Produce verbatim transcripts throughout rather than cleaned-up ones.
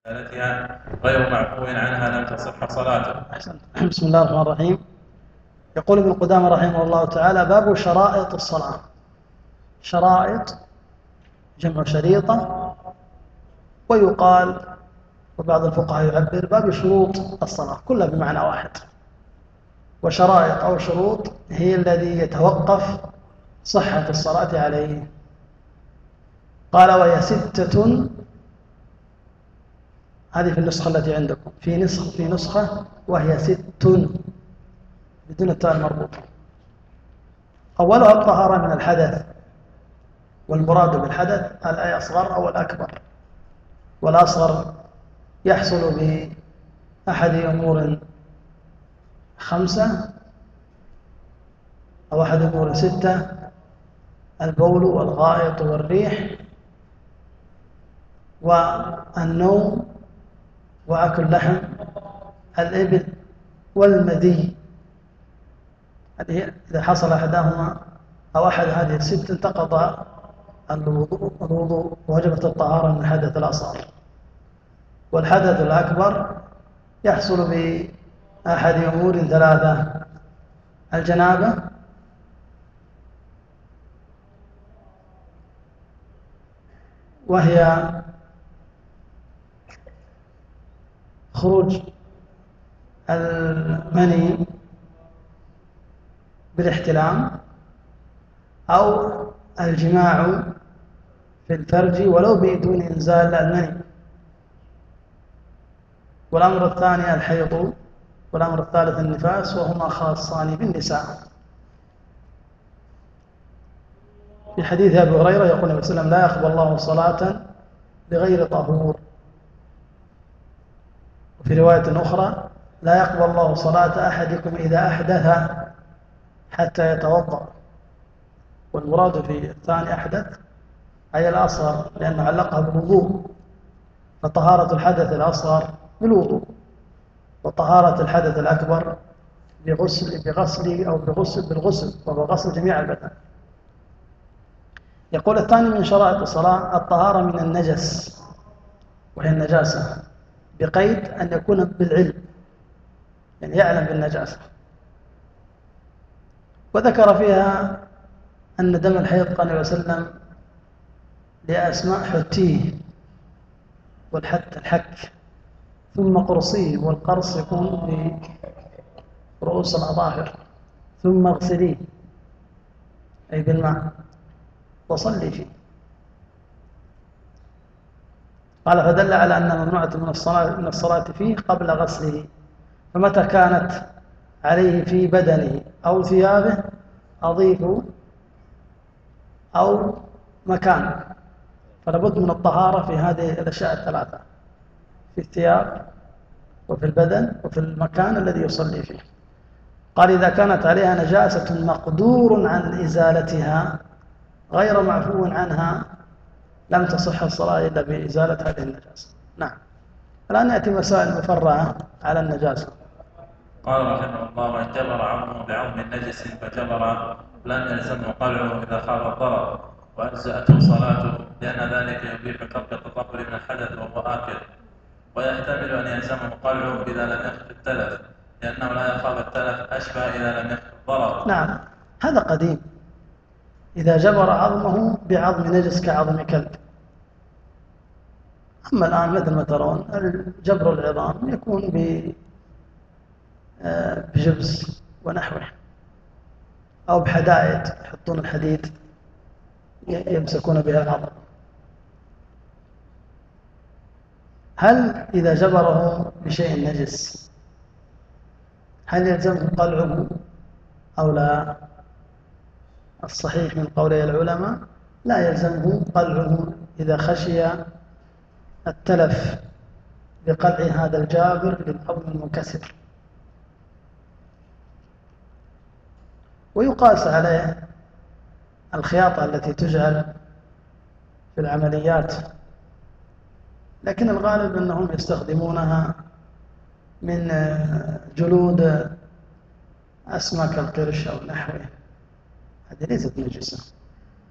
إزالتها غير معفو عنها لم تصح صلاته. بسم الله الرحمن الرحيم. يقول ابن قدامة رحمه الله تعالى: باب شرائط الصلاة. شرائط جمع شريطة، ويقال وبعض الفقهاء يعبر باب شروط الصلاة، كلها بمعنى واحد. وشرائط أو شروط هي الذي يتوقف صحة الصلاة عليه. قال: وهي ستة. هذه في النسخة التي عندكم، في نسخة في نسخة وهي ست بدون التاء المربوطة. أولها الطهارة من الحدث، والمراد بالحدث الأصغر أو الأكبر. والأصغر يحصل بأحد أمور خمسة أو أحد أمور ستة: البول والغائط والريح والنوم وأكل لحم الإبل والمذي. إذا حصل أحدهما أو أحد هذه الست انتقض الوضوء الوضوء ووجبت الطهارة من الحدث الأصغر. والحدث الأكبر يحصل بأحد أمور ثلاثة: الجنابة وهي خروج المني بالاحتلام، أو الجماع في الفرج ولو بدون إنزال المني. والأمر الثاني الحيض، والأمر الثالث النفاس، وهما خاصان بالنساء. في حديث أبي هريرة يقول النبي صلى الله عليه وسلم: لا يقبل الله صلاة بغير طهور. وفي رواية أخرى: لا يقبل الله صلاة أحدكم إذا أحدث حتى يتوضأ. والمراد في الثاني أحدث أي الأصغر، لأنه علقها بالوضوء، فطهارة الحدث الأصغر بالوضوء، وطهارة الحدث الأكبر بغسل بغسل أو بغسل بالغسل، وهو غسل جميع البدن. يقول: الثاني من شرائط الصلاة الطهارة من النجس، وهي النجاسة، بقيد أن يكون بالعلم، يعني يعلم بالنجاسة. وذكر فيها أن دم الحيض قال النبي صلى الله عليه وسلم لأسماء حتيه، والحت الحك، ثم قرصيه، والقرص يكون برؤوس الأظافر، ثم اغسليه أي بالماء وصلي فيه. قال: فدل على أن ممنوعة من الصلاة من الصلاة فيه قبل غسله، فمتى كانت عليه في بدنه أو ثيابه أضيف أو مكان، فلابد من الطهارة في هذه الأشياء الثلاثة: في الثياب وفي البدن وفي المكان الذي يصلي فيه. قال: إذا كانت عليها نجاسة مقدور عن إزالتها غير معفو عنها لم تصح الصلاة إلا بإزالة هذه النجاسة. نعم. الآن يأتي مسائل مفرعة على النجاسة. قال رحمه الله: من جبر عظمه بعظم النجس فجبر لم يلزمه قلعه إذا خاف الضرر، وأجزأته صلاته، لأن ذلك يبيح ترك التطهر من الحدث وهو آكل. ويحتمل أن يلزمه قلعه إذا لم يخف التلف، لأنه لا يخاف التلف أشبه إذا لم يخف الضرر. نعم، هذا قديم. إذا جبر عظمه بعظم نجس كعظم كلب. أما الآن مثل ما ترون جبر العظام يكون بجبس ونحوه، أو بحدائد يحطون الحديد يمسكون بها العظم. هل إذا جبره بشيء نجس هل يلزمه قلعه أو لا؟ الصحيح من قولي العلماء لا يلزمه قلعه إذا خشي التلف بقلع هذا الجابر للعظم المنكسر. ويقاس عليه الخياطة التي تجعل في العمليات، لكن الغالب أنهم يستخدمونها من جلود أسماك القرش أو نحوه، هذه ليست نجسة.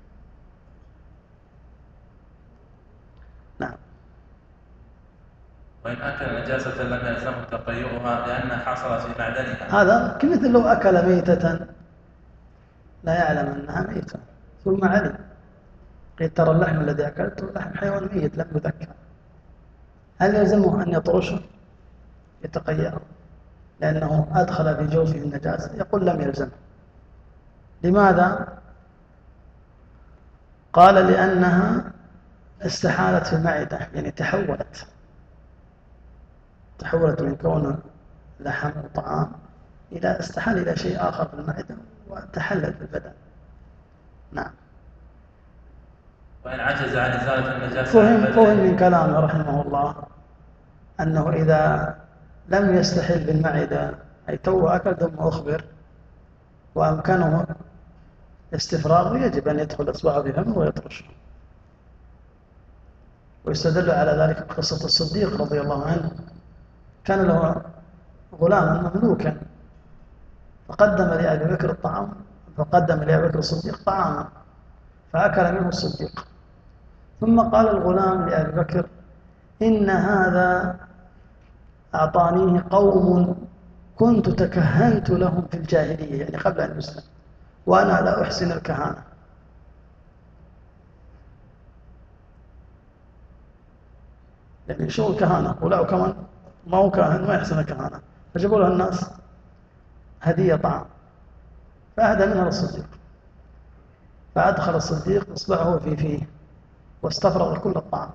نعم. وإن أكل نجاسة لم يلزمه تقيؤها لأنها حصلت في معدنها. هذا كمثل لو أكل ميتة لا يعلم أنها ميتة ثم علم، قيل ترى اللحم الذي أكلته لحم حيوان ميت لم يذكر، هل يلزمه أن يطرشه يتقيأه لأنه أدخل في جوفه النجاسة؟ يقول لم يلزمه. لماذا؟ قال لأنها استحالت في المعدة، يعني تحولت تحولت من كون لحم وطعام إلى استحال إلى شيء آخر في المعدة وتحلل في البدن. نعم. وإن عجز عن إزالة النجاسة فهم, فهم من كلامه رحمه الله أنه إذا لم يستحل بالمعدة أي تو أكل ثم أخبر وأمكنه استفراغه يجب أن يدخل إصبعه في فمه ويطرشه. ويستدل على ذلك بقصة الصديق رضي الله عنه، كان له غلاما مملوكا فقدم لأبي بكر الطعام فقدم لأبي بكر الصديق طعاما فأكل منه الصديق، ثم قال الغلام لأبي بكر إن هذا أعطانيه قوم كنت تكهنت لهم في الجاهلية، يعني قبل أن يسلم، وأنا لا أحسن الكهانة. يعني شو الكهانة؟ ولا كمان ما هو كاهن ما يحسن الكهانة، فجابوا له الناس هدية طعام فأهدى منها للصديق، فأدخل الصديق إصبعه في فيه واستفرغ كل الطعام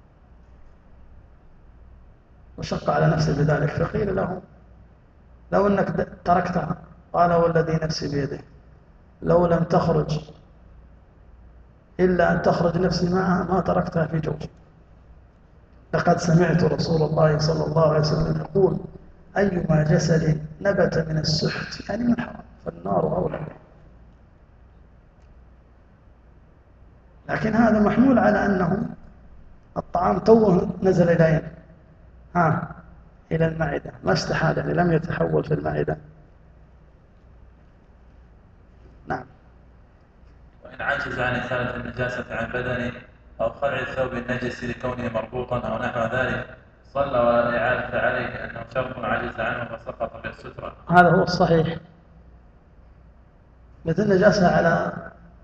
وشق على نفسه بذلك، فقيل له لو أنك تركتها، قال والذي نفسي بيده لو لم تخرج إلا أن تخرج نفسي معها ما تركتها في جوفي، لقد سمعت رسول الله صلى الله عليه وسلم يقول أيما جسد نبت من السحت يعني من حرام فالنار أولى به. لكن هذا محمول على أنه الطعام توه نزل إلى ها إلى المعدة ما استحال، يعني لم يتحول في المعدة. نعم. وإن عجز عن إزالة النجاسة عن بدنه أو خلع الثوب النجس لكونه مربوطا أو نحو ذلك صلى ولا إعادة عليه لأنه شرط عجز عنه فسقط بالسترة. هذا هو الصحيح. مثل النجاسة على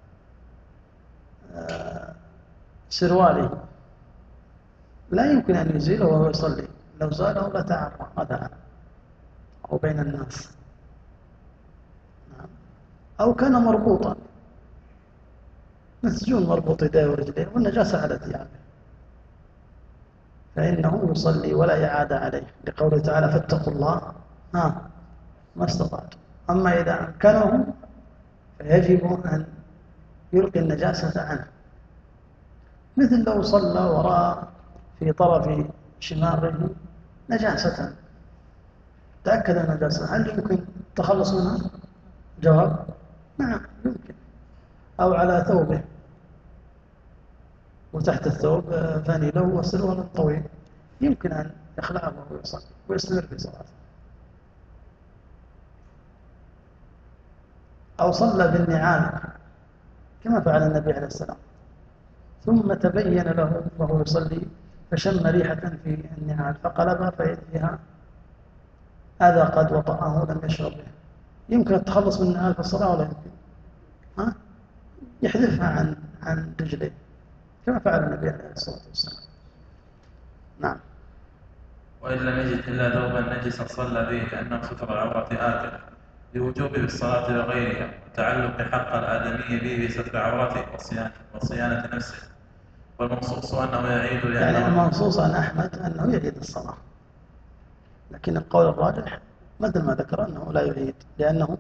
سروالي لا يمكن أن يزيله وهو يصلي، لو زاله لتعرى مثلا أو بين الناس، أو كان مربوطا مسجون مربوط يديه ورجليه والنجاسة على ثيابه فإنه يصلي ولا إعادة عليه لقوله تعالى فاتقوا الله ها ما استطعتم. أما إذا أمكنه فيجب أن يلقي النجاسة عنه، مثل لو صلى وراء في طرف شماغه نجاسة تأكد النجاسة هل يمكن التخلص منها؟ جواب نعم يمكن. أو على ثوبه وتحت الثوب فانيله وسروال طويل يمكن أن يخلعه وهو يصلي ويستمر في صلاته. أو صلى بالنعال كما فعل النبي عليه السلام ثم تبين له وهو يصلي فشم ريحة في النعال فقلبها فيها هذا قد وطأه لم يشرب به، يمكن التخلص من النعال في الصلاة ولا يمكن؟ ها؟ يحذفها عن عن رجليه كما فعل النبي عليه الصلاة والسلام. نعم. وإن لم يجد إلا ثوبا نجسا صلى به لأنه ستر العورة آكل لوجوب بالصلاة لغيرها وتعلق حق الآدمي به بستر عورته وصيانة نفسه، والمنصوص أنه يعيد لأنه يعني المنصوص عن أحمد أنه يعيد الصلاة، لكن القول الراجح مثل ما ذكر أنه لا يعيد لأنه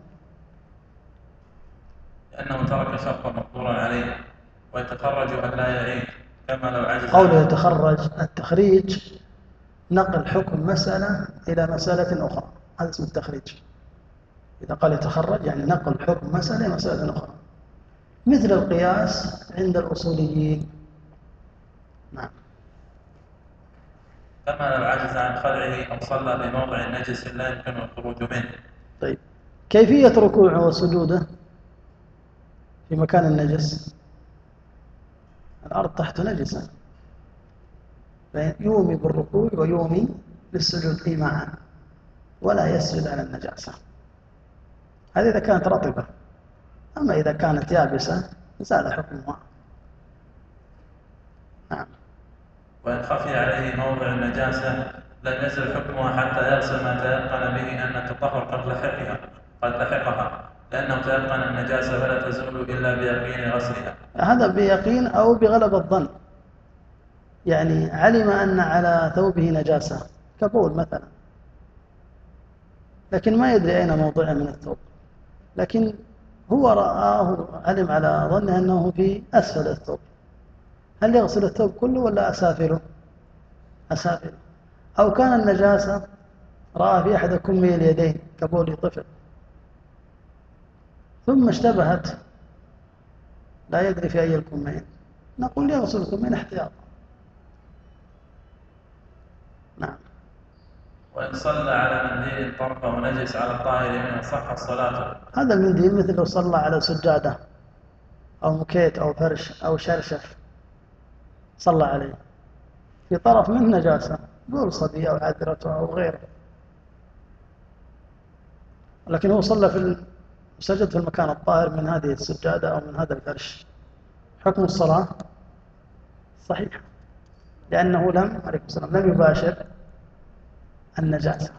لأنه ترك شرطا مقدورا عليه ويتخرج أن لا يعيد كما لو عجز. قوله يتخرج التخريج نقل حكم مسألة إلى مسألة أخرى، هذا اسم التخريج. إذا قال يتخرج يعني نقل حكم مسألة إلى مسألة أخرى، مثل القياس عند الأصوليين. نعم. كما لو عجز عن خلعه أو صلى بموضع نجس لا يمكن الخروج منه. طيب كيفية ركوعه وسجوده في مكان النجس؟ الأرض تحت نجسة يومي بالركوع ويومي بالسجود معا ولا يسجد على النجاسة. هذه إذا كانت رطبة، أما إذا كانت يابسة زال حكمها. نعم. وإن خفي عليه موضع النجاسة لم يزل حكمها حتى يغسل ما تيقن به أن التطهر قد لحقها قد لحقها لأنه تيقن النجاسة فلا تزول إلا بيقين غسلها. هذا بيقين أو بغلب الظن، يعني علم أن على ثوبه نجاسة كبول مثلا، لكن ما يدري أين موضعه من الثوب، لكن هو رآه علم على ظنه أنه في أسفل الثوب، هل يغسل الثوب كله ولا أسافله؟ أسافله. أو كان النجاسة رأى في أحد كمي اليدين كبول طفل ثم اشتبهت لا يدري في أي الكمين، نقول يغسل الكمين احتياطا. نعم. وإن صلى على منديل طرفه نجس على الطاهر منه صحت صلاته. هذا المنديل مثل لو صلى على سجادة أو مكيت أو فرش أو شرشف صلى عليه في طرف منه نجاسة، قول صبي أو عذرته أو غيره، لكن هو صلى في سجد في المكان الطاهر من هذه السجادة أو من هذا الفرش، حكم الصلاة صحيح، لأنه لم عليه السلام لم يباشر النجاسة.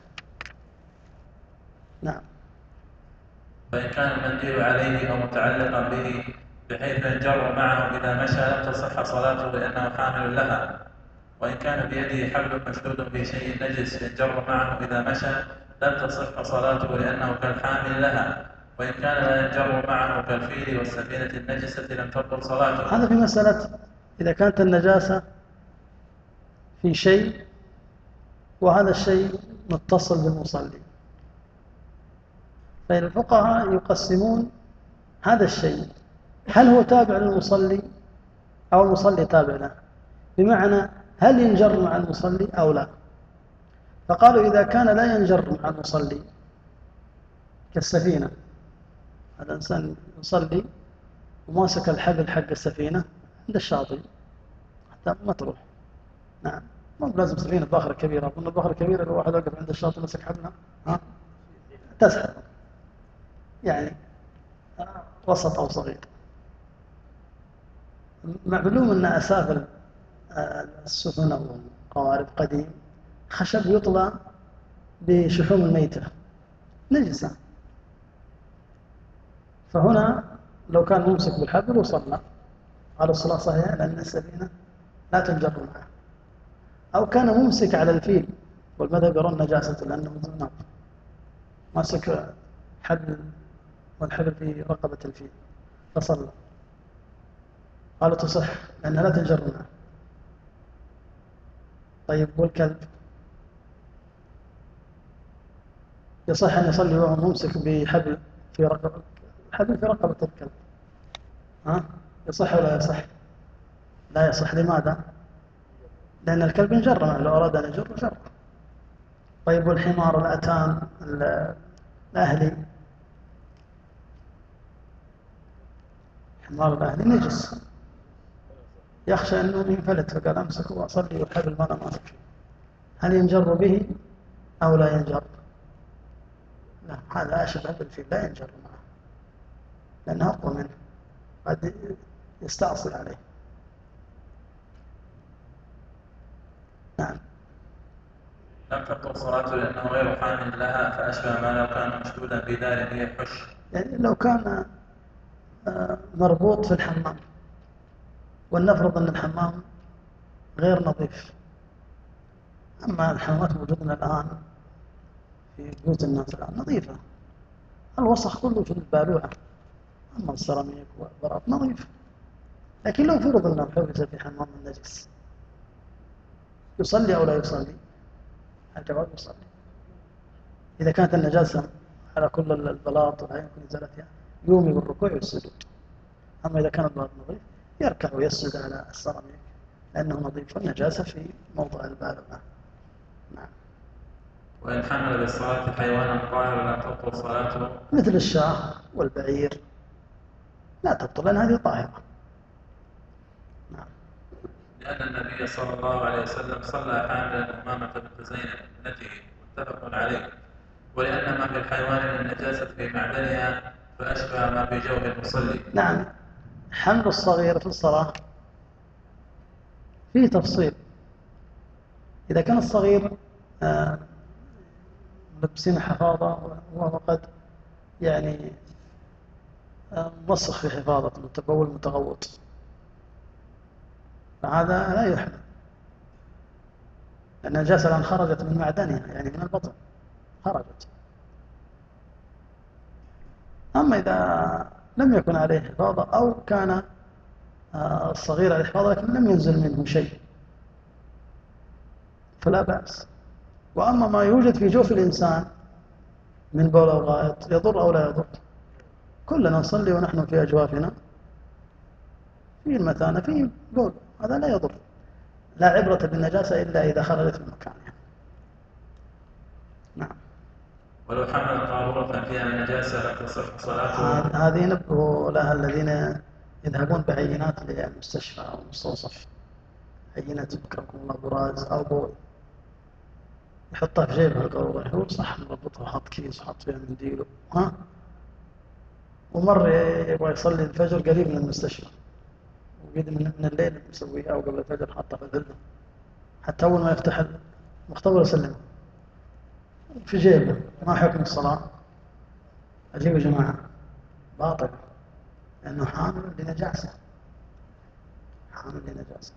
نعم. فإن كان المنديل عليه أو متعلقا به بحيث ينجر معه إذا مشى لم تصح صلاته لأنه حامل لها. وإن كان بيده حبل مشدود بشيء نجس ينجر معه إذا مشى لم تصح صلاته لأنه كالحامل لها. وإن كان لا ينجر معه كالفيل والسفينة النجسة لم تبطل صلاته. هذا في مسألة إذا كانت النجاسة في شيء وهذا الشيء متصل بالمصلي، فإن الفقهاء يقسمون هذا الشيء هل هو تابع للمصلي أو المصلي تابع له، بمعنى هل ينجر مع المصلي أو لا. فقالوا إذا كان لا ينجر مع المصلي كالسفينة، هذا إنسان يصلي وماسك الحبل حق السفينة عند الشاطئ حتى ما تروح. نعم، مو لازم سفينة باخرة كبيرة، قلنا الباخرة كبيرة لو واحد وقف عند الشاطئ مسك حبلها ها تسحب، يعني وسط أو صغير. معلوم أن أسافل السفن أو القوارب قديم خشب يطلى بشحوم الميتة نجسة، فهنا لو كان ممسك بالحبل وصلى على الصلاة صحيحة لأن السفينة لا تنجر معه. أو كان ممسك على الفيل والمذهب يرون نجاسة لأنه مذنب ماسك حبل والحبل في رقبة الفيل فصلى، قالوا تصح لأنها لا تنجر معه. طيب والكلب يصح أن يصلي وهو ممسك بحبل في رقبة حبل في رقبة الكلب، ها يصح ولا يصح؟ لا يصح. لماذا؟ لأن الكلب ينجر معه، لو أراد أن يجر جر. طيب والحمار الأتان الأهلي، الحمار الأهلي نجس يخشى أنه ينفلت، فقال أمسك وأصلي والحبل ما أنا ماسك فيه، هل ينجر به أو لا ينجر؟ لا، هذا أشبه بالفيل لا ينجر معه لأنه أقوى منه قد يستأصل عليه. نعم. لم تبطل صلاته لأنه غير حامل لها فأشبه ما لو كان مشدودا في دار يحش. يعني لو كان مربوط في الحمام، ولنفرض أن الحمام غير نظيف، أما الحمامات موجودة الآن في بيوت الناس الآن نظيفة، الوسخ كله في البالوعة، أما السيراميك والبراط نظيف. لكن لو فرض أنه حبس في حمام النجس يصلي أو لا يصلي؟ الجواب يصلي إذا كانت النجاسة على كل البلاط ولا يمكن إزالتها يومي بالركوع والسجود. أما إذا كان البلاط نظيف يركع ويسجد على السيراميك لأنه نظيف والنجاسة في موضع البالوعة. نعم. وإن حمل بالصلاة حيوانا طاهرا لا تبطل صلاته مثل الشاة والبعير لا تبطل لأن هذه طاهرة. نعم. لأن النبي صلى الله عليه وسلم صلى حاملا أمامة بنت زينب ابنته متفق عليه، ولأن ما في الحيوان من النجاسة في معدنها فأشبه ما في جوف المصلي. نعم، حمل الصغير في الصلاة فيه تفصيل. إذا كان الصغير آه لبسين حفاظة وهو قد يعني آه مسخ في حفاظة متبول متغوط، فهذا لا يحمل، لأن النجاسة الآن خرجت من معدنها، يعني من البطن خرجت. أما إذا لم يكن عليه حفاظة أو كان آه الصغير عليه حفاظة لكن لم ينزل منه شيء فلا بأس. وأما ما يوجد في جوف الإنسان من بول أو غائط يضر أو لا يضر، كلنا نصلي ونحن في أجوافنا في المثانة في بول، هذا لا يضر. لا عبرة بالنجاسة إلا إذا خرجت من مكانها. نعم. ولو حمل قارورة فيها النجاسة لم تصح صلاته. هذه ينبه لها الذين يذهبون بعينات للمستشفى أو المستوصف، عينة بكركم الله براز أو بول، يحطها في جيبها القارورة، يقول صح مربطها وحط كيس وحط فيها منديله ها، ومر يبغى يصلي الفجر قريب من المستشفى وقد من الليل مسويها أو قبل الفجر حطها في ذله، حتى أول ما يفتح المختبر يسلم في جيبه. ما حكم الصلاة؟ أجيب يا جماعة باطل، لأنه حامل لنجاسة، حامل لنجاسة.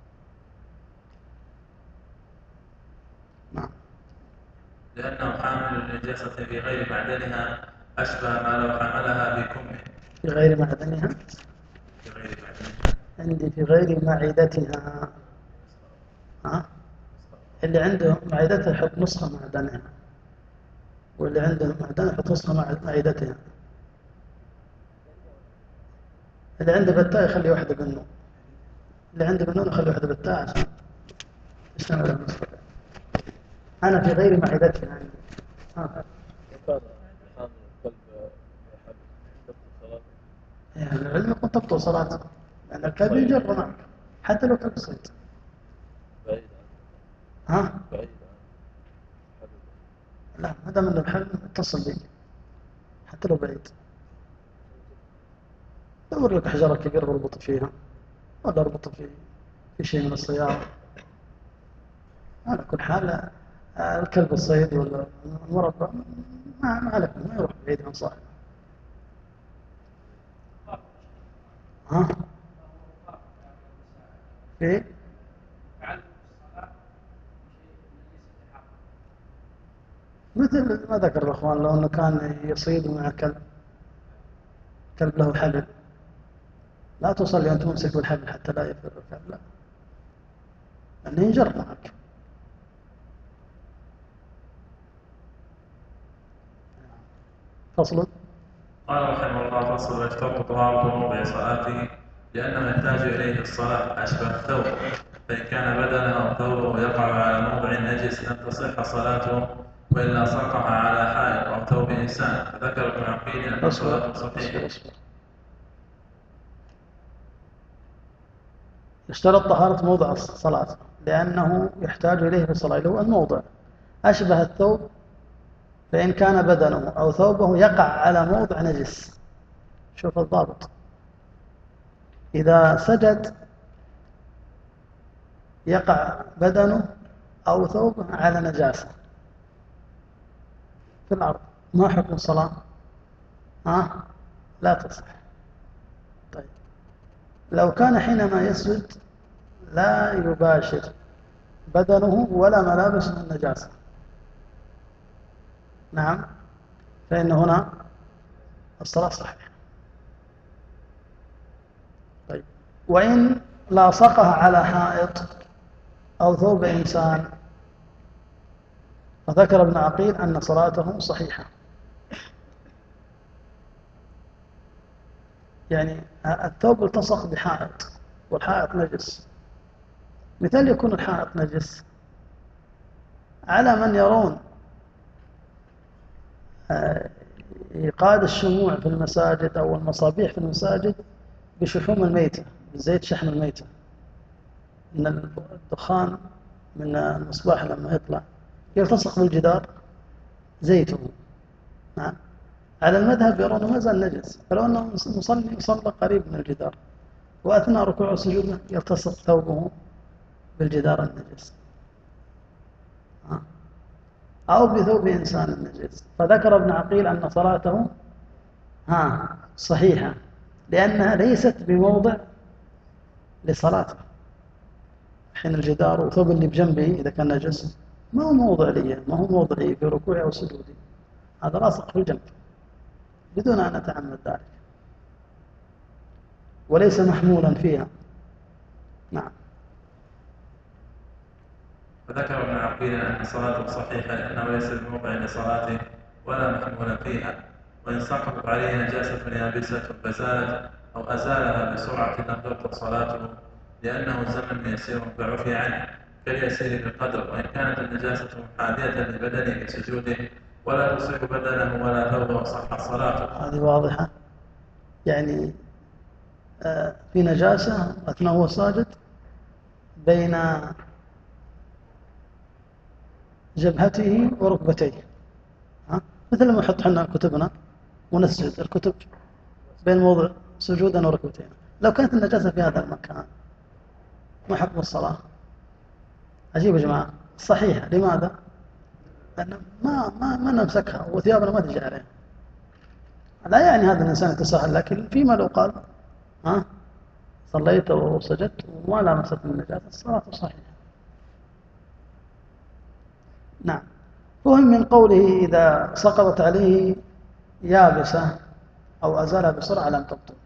نعم. لأنه حامل النجاسة في غير معدنها أشبه ما لو حملها بكمه. في غير معدنها، في غير معدنها عندي في غير معدتها. ها؟ اللي عنده معدتها يحط نسخة معدنها، واللي عنده معدنها يحط نسخة معدتها. اللي عنده بتاع يخلي واحدة منه، اللي عنده بنون يخلي واحدة بتاع عشان يشتغل النسخة. أنا في غير معدتها عندي. ها. يعني العلم يكون تبطل صلاته، لأن الكلب يجر معك حتى لو كلب صيد. ها؟ لا، ما دام انه الحلم اتصل بي حتى لو بعيد. دور لك حجرة كبيرة اربط فيها، ولا اربط في في شيء من السيارة. على كل حال الكلب الصيد ولا المربى ما ما عليك، ما يروح بعيد عن صاحبه. ها؟ في مثل ما ذكر الأخوان، لو أنه كان يصيد مع كلب، كلب له حبل، لا تصلي أن تمسك بالحبل حتى لا يفر الكلب، لا، لأنه ينجر معك. فصل. قال رحمه الله فصل: ويشترط طهارة موضع صلاته لأنه يحتاج إليه الصلاة أشبه الثوب، فإن كان بدنه أو ثوبه يقع على موضع النجس لم تصح صلاته، وإلا سقط على حائط أو ثوب إنسان. فذكر ابن عقيل أن صلاته صحيحة. يشترط طهارة موضع الصلاة لأنه يحتاج إليه في الصلاة، اللي هو الموضع أشبه الثوب، فإن كان بدنه أو ثوبه يقع على موضع نجس. شوف الضابط، إذا سجد يقع بدنه أو ثوبه على نجاسة في الأرض، ما حكم الصلاة؟ ها؟ لا تصح. طيب، لو كان حينما يسجد لا يباشر بدنه ولا ملابس من النجاسة، نعم، فإن هنا الصلاة صحيحة. طيب، وإن لاصقها على حائط أو ثوب إنسان فذكر ابن عقيل أن صلاته صحيحة. يعني الثوب التصق بحائط والحائط نجس، مثال يكون الحائط نجس على من يرون إيقاد الشموع في المساجد أو المصابيح في المساجد بشحوم الميتة، بزيت شحم الميتة، أن الدخان من المصباح لما يطلع يلتصق بالجدار زيته. نعم. على المذهب يرون ما زال نجس، فلو أنه مصلي صلى قريب من الجدار وأثناء ركوعه وسجوده يلتصق ثوبه بالجدار النجس أو بثوب إنسان نجس، فذكر ابن عقيل أن صلاته ها صحيحة لأنها ليست بموضع لصلاته. حين الجدار وثوب اللي بجنبه إذا كان نجس ما هو موضع لي، ما هو موضعي في ركوعي أو سجودي، هذا لاصق في الجنب بدون أن أتعمد ذلك وليس محمولا فيها. نعم. فذكر ابن عقيل أن صلاته صحيحة لأنه ليس بموضع لصلاته ولا محمولا فيها، وإن سقطت عليه نجاسة يابسة فزالت أو أزالها بسرعة لم تبطل صلاته لأنه زمن يسير فعفي عنه كاليسير بالقدر، وإن كانت النجاسة حادية لبدنه بسجوده ولا تصيب بدنه ولا ثوبه صحت صلاته. هذه واضحة، يعني في نجاسة أثناء هو ساجد بين جبهته وركبتيه، ها؟ مثل ما نحط حنا كتبنا ونسجد الكتب بين موضع سجودنا وركبتين، لو كانت النجاسة في هذا المكان ما حكم الصلاة؟ عجيب يا جماعة. صحيحة. لماذا؟ لأن ما ما ما نمسكها وثيابنا ما تجي عليها. لا يعني هذا الإنسان يتساهل، لكن فيما لو قال ها صليت وسجدت وما لامست النجاسة الصلاة صحيحة. نعم. فهم من قوله إذا سقطت عليه يابسة أو أزالها بسرعة لم تبطل.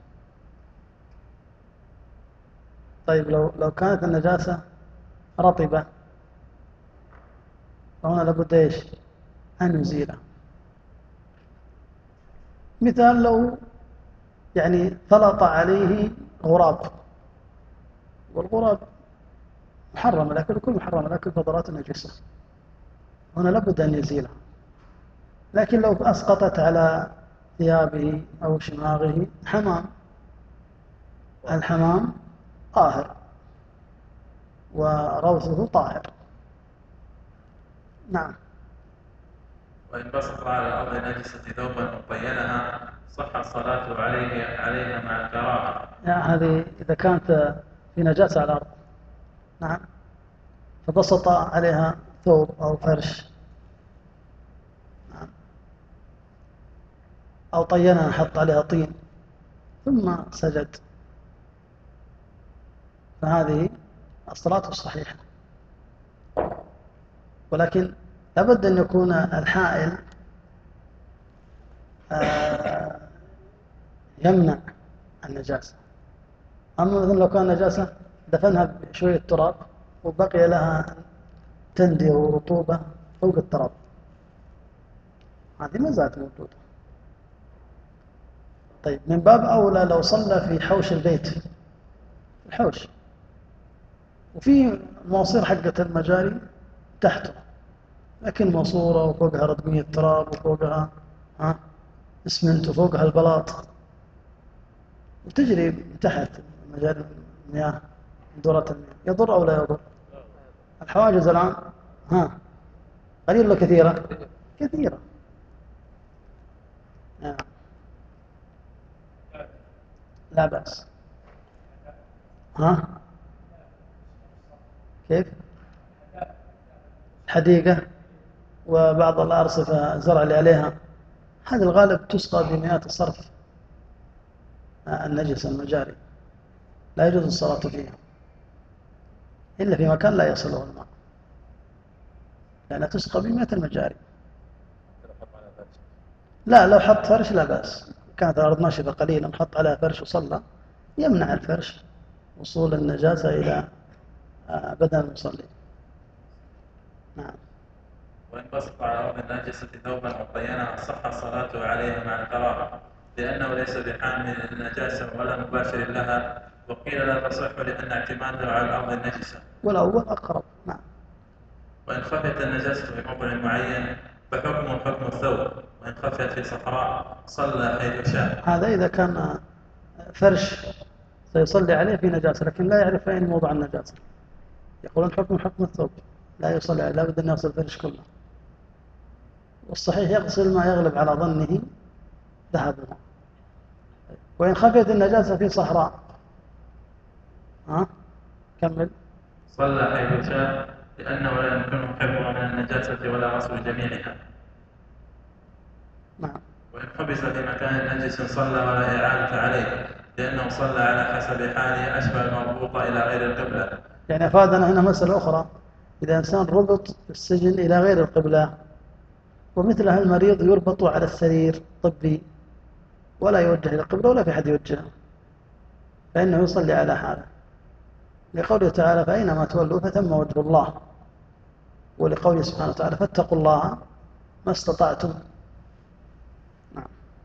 طيب لو لو كانت النجاسة رطبة فهنا لابد ايش؟ أن يزيلها. مثال لو يعني ثلط عليه غراب، والغراب محرم لكن كل محرم لكن فضلات نجسة، هنا لابد أن يزيلها. لكن لو أسقطت على ثيابه أو شماغه حمام، الحمام طاهر وروثه طاهر. نعم. وإن بسط على الأرض نجسة ثوبا وطينها صح الصلاة عليه عليها مع الكراهة. يعني هذه إذا كانت في نجاسة على الأرض، نعم، فبسط عليها ثوب أو فرش، نعم، أو طينها حط عليها طين ثم سجد، فهذه الصلاة الصحيحة. ولكن لابد أن يكون الحائل يمنع النجاسة. أما مثلا لو كان نجاسة دفنها بشوية تراب وبقي لها تندية ورطوبة فوق التراب، هذه ما زالت موجودة. طيب من باب أولى لو صلى في حوش البيت، الحوش وفي مواصير حقة المجاري تحته، لكن ماسورة وفوقها ردمية تراب وفوقها ها اسمنت وفوقها البلاط وتجري من تحت مجاري المياه دورة المياه، يضر أو لا يضر؟ الحواجز الآن ها قليل ولا كثيرة؟ كثيرة. نعم. لا بأس. ها كيف؟ حديقة وبعض الأرصفة زرع اللي عليها، هذا الغالب تسقى بمياه الصرف النجس المجاري، لا يجوز الصلاة فيها إلا في مكان لا يصله الماء، لأنها تسقى بمياه المجاري. لا لو حط فرش لا بأس، كانت الأرض ناشفة قليلا حط عليها فرش وصلى يمنع الفرش وصول النجاسة إلى بدن المصلي. نعم. وإن بسط على أرض النجسة ثوبا وطينها صح صلاته عليها مع الكراهة لأنه ليس بحامل النجاسة ولا مباشر لها، وقيل لا تصح لأن اعتماده على الأرض النجسة. والأول أقرب. نعم. وإن خفت النجاسة في موضع معين فحكمه حكم الثوب، وإن خفت في صحراء صلى حيث شاء. هذا إذا كان فرش سيصلي عليه في نجاسة لكن لا يعرف أين موضع النجاسة، يقولون حكم حكم الثوب، لا يصلي، لا بد أن يغسل الفرش كله. والصحيح يغسل ما يغلب على ظنه ذهبه. وإن خفيت النجاسة في صحراء، ها كمل. صلى حيث شاء لأنه لا يمكنه حفظها من النجاسة ولا غسل جميعها. نعم. وإن حبس في مكان نجس صلى ولا إعادة عليه، لأنه صلى على حسب حاله أشبه المربوط إلى غير القبلة. يعني أفادنا هنا مسألة أخرى، إذا إنسان ربط السجن إلى غير القبلة، ومثل هالمريض يربط على السرير طبي ولا يوجه إلى القبلة ولا في حد يوجهه، فإنه يصلي على حاله، لقوله تعالى فأينما تولوا فثم وجه الله، ولقوله سبحانه وتعالى فاتقوا الله ما استطعتم. نعم.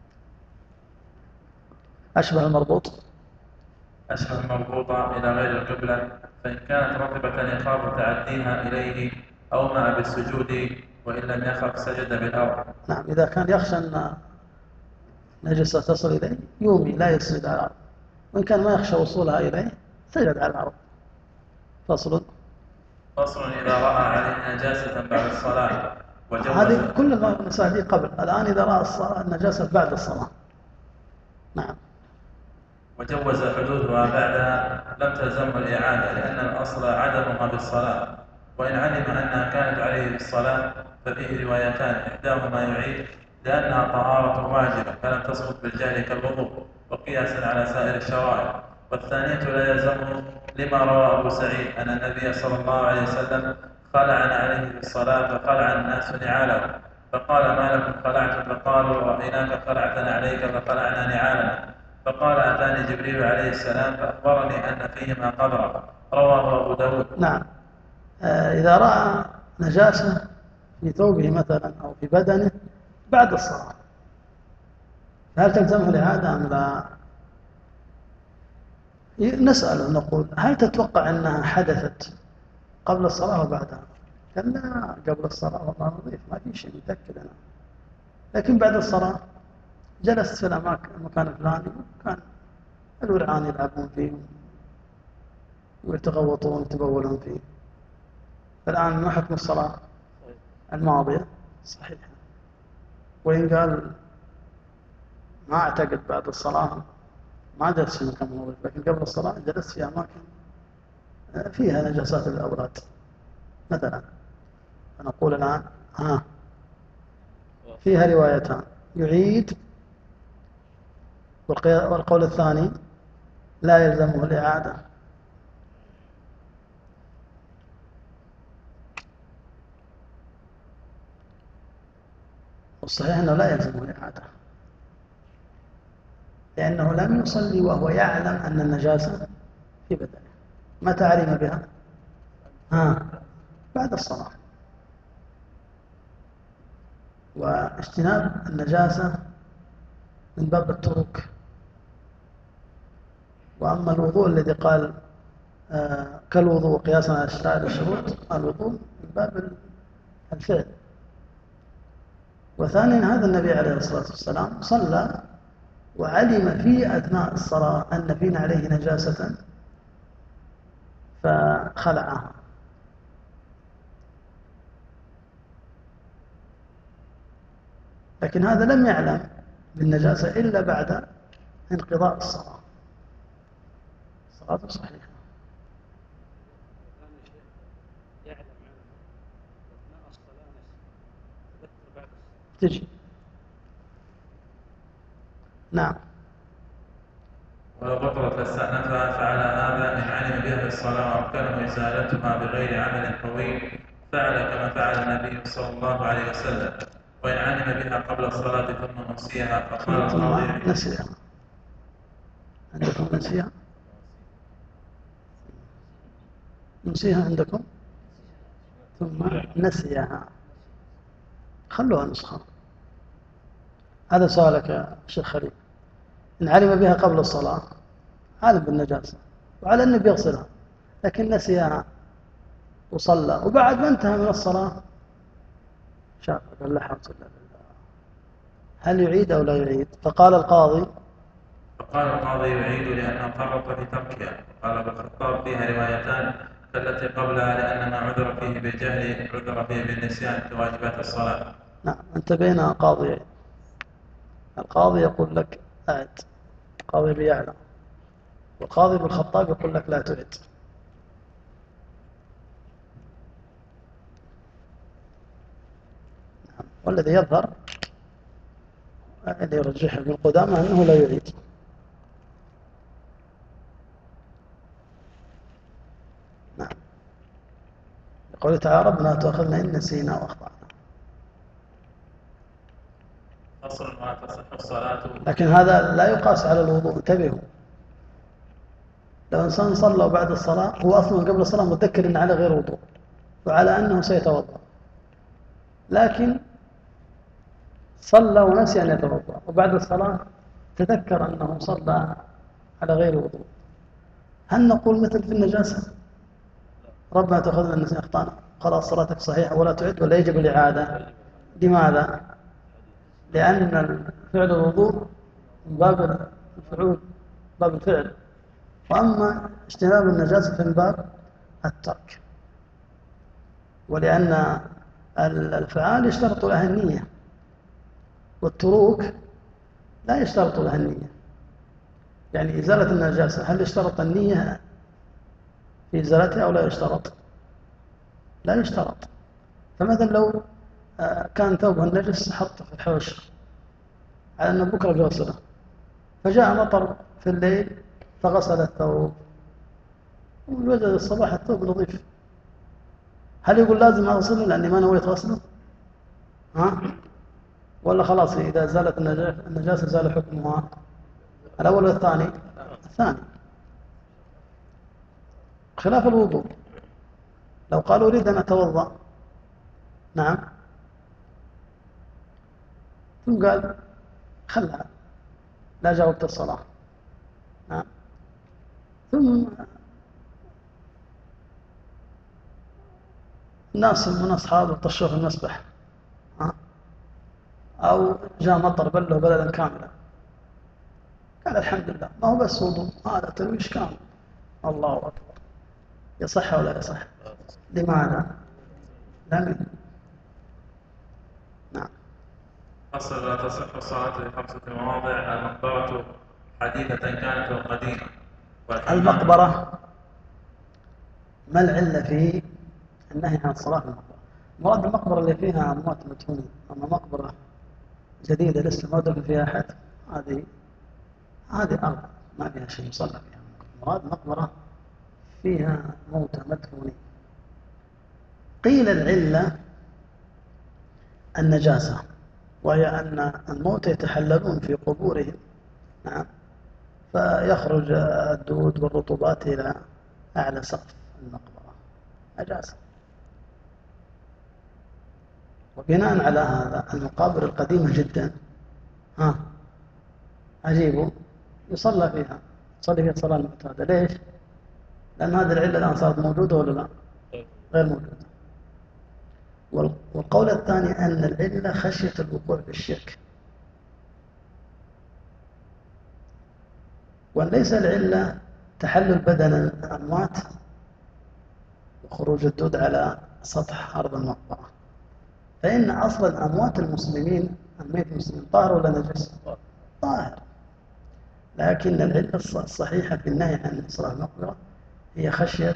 أشبه المربوط أشبه المربوطة إلى غير القبلة، فإن كانت رطبة يخاف تعديها إليه أومأ بالسجود، وإن لم يخف سجد بالأرض. نعم. إذا كان يخشى أن نجسة تصل إليه يومي لا يسجد على الأرض، وإن كان ما يخشى وصولها إليه سجد على الأرض. فصل. فصل إذا رأى عليه نجاسة بعد الصلاة وجوز. هذه كل المسائل دي قبل، الآن إذا رأى النجاسة بعد الصلاة. نعم. وجوز حدوثها بعدها لم تلزمه الإعادة، لأن الأصل عدمها بالصلاة. وإن علم أنها كانت عليه بالصلاة ففيه روايتان، إحداهما يعيد لأنها طهارة واجبة فلم تسقط بالجهل كالوضوء وقياسا على سائر الشرائع، والثانية لا يلزمه لما روى أبو سعيد أن النبي صلى الله عليه وسلم خلع عليه بالصلاة فخلع الناس نعاله، فقال ما لكم خلعتم؟ فقالوا رأيناك خلعتنا عليك فخلعنا نعالنا، فقال أتاني جبريل عليه السلام فأخبرني أن فيهما قدرا. رواه أبو داود. نعم. آه إذا رأى نجاسة في ثوبه مثلا أو في بدنه بعد الصلاة، هل تلزمه الإعادة أم لا؟ نسأله نقول هل تتوقع أنها حدثت قبل الصلاة وبعدها؟ قال لا، قبل الصلاة والله نظيف ما في شيء، متأكد أنا. لكن بعد الصلاة جلست في المكان الفلاني وكان الورعان يلعبون فيه ويتغوطون ويتبولون فيه. فالآن ما حكم الصلاة الماضية؟ صحيح. وإن قال ما أعتقد بعد الصلاة ما جلس في مكان نظيف، لكن قبل الصلاة جلست في أماكن فيها نجاسات الأولاد مثلا، فنقول الآن ها فيها روايتان، يعيد، والقول الثاني لا يلزمه الإعادة. والصحيح أنه لا يلزمه الإعادة، لأنه لم يصلي وهو يعلم أن النجاسة في بدنه. متى علم بها؟ ها بعد الصلاة. واجتناب النجاسة من باب الترك. وأما الوضوء الذي قال آه كالوضوء قياسا على سائر الشروط، الوضوء من باب الفعل. وثانيا هذا النبي عليه الصلاة والسلام صلى وعلم في أثناء الصلاة أن فينا عليه نجاسة فخلعها. لكن هذا لم يعلم بالنجاسة إلا بعد انقضاء الصلاة. الصلاة صحيحة. تجي. نعم. ولو بطلت لاستأنفها، فعلى هذا إن علم بها في الصلاة وأمكنه إزالتها بغير عمل طويل فعل كما فعل النبي صلى الله عليه وسلم. وإن علم بها قبل الصلاة ثم نسيها فقال القاضي نسيها. عندكم نسيها؟ نسيها عندكم؟ ثم نسيها. خلوها نسخة. هذا سؤالك يا شيخ خليل. إن علم بها قبل الصلاة عالم بالنجاسة وعلى أنه بيغسلها، لكن نسيها وصلى وبعد ما انتهى من الصلاة شاف لا حول ولا بالله، هل يعيد أو لا يعيد؟ فقال القاضي فقال القاضي يعيد لأنه فرط في تركها. قال ابن الخطاب فيها روايتان، كالتي قبلها لأن ما عذر فيه بالجهل عذر فيه بالنسيان في واجبات الصلاة. نعم، انتبهنا قاضي، القاضي يقول لك أعد، قاضي بيعلى، والقاضي بالخطاب يقول لك لا تعد. نعم. والذي يظهر اللي يرجحه ابن قدامة أنه لا يعيد. نعم. يقول تعالى ربنا تأخذنا إن نسينا وأخطأنا. أصل ما تصح الصلاة. لكن هذا لا يقاس على الوضوء، انتبهوا. لو إنسان صلى بعد الصلاة هو أصلا قبل الصلاة متذكر أنه على غير وضوء وعلى أنه سيتوضأ، لكن صلى ونسي أن يتوضأ، وبعد الصلاة تذكر أنه صلى على غير وضوء، هل نقول مثل في النجاسة ربنا تأخذنا النسيان أخطأنا خلاص صلاتك صحيحة ولا تعد، ولا يجب الإعادة؟ لماذا؟ لأن فعل الوضوء من باب الفعول، باب الفعل، وأما اجتناب النجاسة من باب الترك، ولأن الفعال يشترط لها النية، والتروك لا يشترط لها النية. يعني إزالة النجاسة هل يشترط النية في إزالتها أو لا يشترط؟ لا يشترط. فمثلا لو كان ثوبه النجس حطه في الحوش على أنه بكرة بيغسله، فجاء مطر في الليل فغسل الثوب ووجد الصباح الثوب نظيف، هل يقول لازم أغسله لأني ما نويت غسله؟ ها؟ ولا خلاص إذا زالت النجاسة زال حكمها؟ الأول والثاني؟ الثاني. خلاف الوضوء، لو قالوا أريد أن أتوضأ، نعم، ثم قال خلها لا جاوبت الصلاة، نعم، ثم الناس من أصحابه طشوا في المسبح، ها؟ أو جاء مطر بله بلدا كاملا، قال الحمد لله ما هو بس وضوء، هذا ترويش كامل، الله أكبر، يصح ولا يصح؟ لماذا؟ لم نعم. أصل لا تصح الصلاة في خمسة مواضع: المقبرة حديثة كانت أو قديمة، المقبرة ما العلة في النهي عن الصلاة في المقبرة؟ مراد المقبرة اللي فيها أموات مدفونين، أما مقبرة جديدة لسه ما دفن فيها أحد، هذه هذه أرض ما فيها شيء يصلى فيها. مراد مقبرة فيها موتى مدفونين. قيل العلة النجاسة، وهي أن الموتى يتحللون في قبورهم، نعم، فيخرج الدود والرطوبات إلى أعلى سقف المقبرة، نجاسة. وبناء على هذا المقابر القديمة جدا، ها، عجيب، يصلى فيها، يصلي فيها الصلاة المعتادة. ليش؟ لأن هذه العلة الآن صارت موجودة ولا لا؟ غير موجودة. والقول الثاني أن العلة خشية الوقوع بالشرك، وليس العلة تحلل بدن الأموات وخروج الدود على سطح أرض المقبرة، فإن أصل أموات المسلمين، الميت المسلمين طاهر ولا نجس؟ طاهر. لكن العلة الصحيحة في النهي عن صلاة المقبرة هي خشية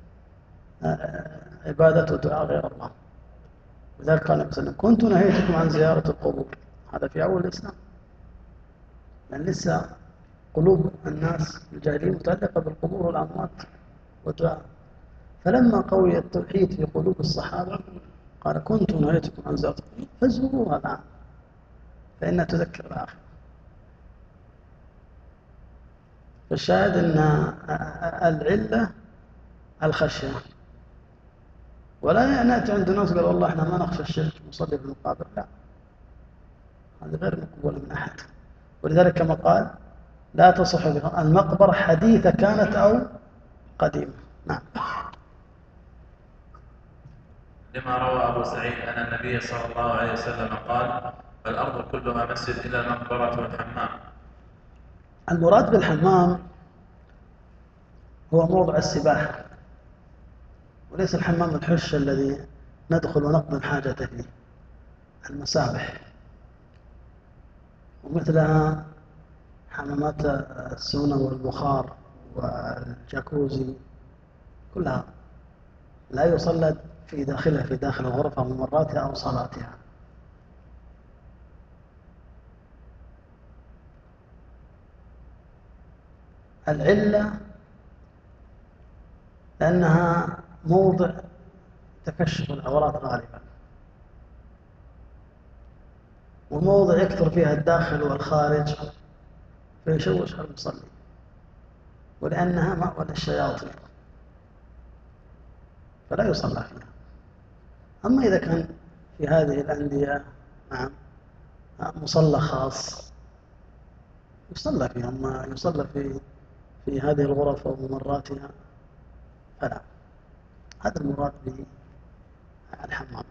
عبادة ودعاء غير الله. وذلك قال النبي صلى الله عليه وسلم: كنت نهيتكم عن زيارة القبور. هذا في أول الإسلام، لأن لسه قلوب الناس الجاهلين متعلقة بالقبور والأموات والدعاء، فلما قوي التوحيد في قلوب الصحابة قال: كنت نهيتكم عن زيارة القبور فازوروها الآن فإنها تذكر الآخرة. فالشاهد أن العلة الخشية، ولا نأتي عند الناس قال والله احنا ما نخشى الشرك نصلي في المقابر، لا، هذا غير مقبول من أحد. ولذلك كما قال: لا تصح بها المقبرة حديثة كانت أو قديمة. نعم. لما روى أبو سعيد أن النبي صلى الله عليه وسلم قال: الأرض كلها مسجد إلا المقبرة والحمام. المراد بالحمام هو موضع السباحة، وليس الحمام الحش الذي ندخل ونقضي الحاجة فيه، المسابح ومثلها حمامات السونا والبخار والجاكوزي كلها لا يصلى في داخلها في داخل الغرفة ممراتها أو صالاتها. العلة لأنها موضع تكشف العورات غالبا، وموضع يكثر فيها الداخل والخارج فيشوش المصلي، ولأنها مأوى للشياطين فلا يصلى فيها. أما إذا كان في هذه الأندية نعم مصلى خاص يصلى فيها، أما يصلى في في هذه الغرف وممراتها فلا. هذا المراد بالحمام.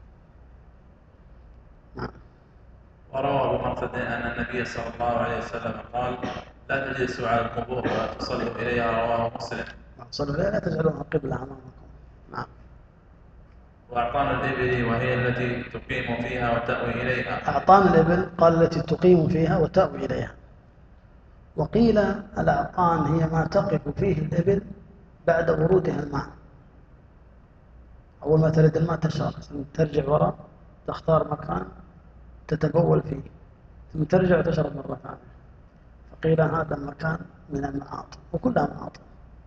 نعم. وروى ابو مرثد ان النبي صلى الله عليه وسلم قال: لا تجلسوا على القبور ولا تصلوا اليها، رواه مسلم. صلوا لا تجعلوها قبلة أمامكم. نعم. واعطان الابل وهي التي تقيم فيها وتأوي اليها. أعطان الإبل قال التي تقيم فيها وتأوي إليها، وقيل الأعطان هي ما تقف فيه الإبل بعد ورودها الماء. أول ما ترد الماء تشرب، ثم ترجع وراء تختار مكان تتبول فيه، ثم ترجع وتشرب مرة ثانية. فقيل هذا المكان من المعاطن، وكلها معاطن.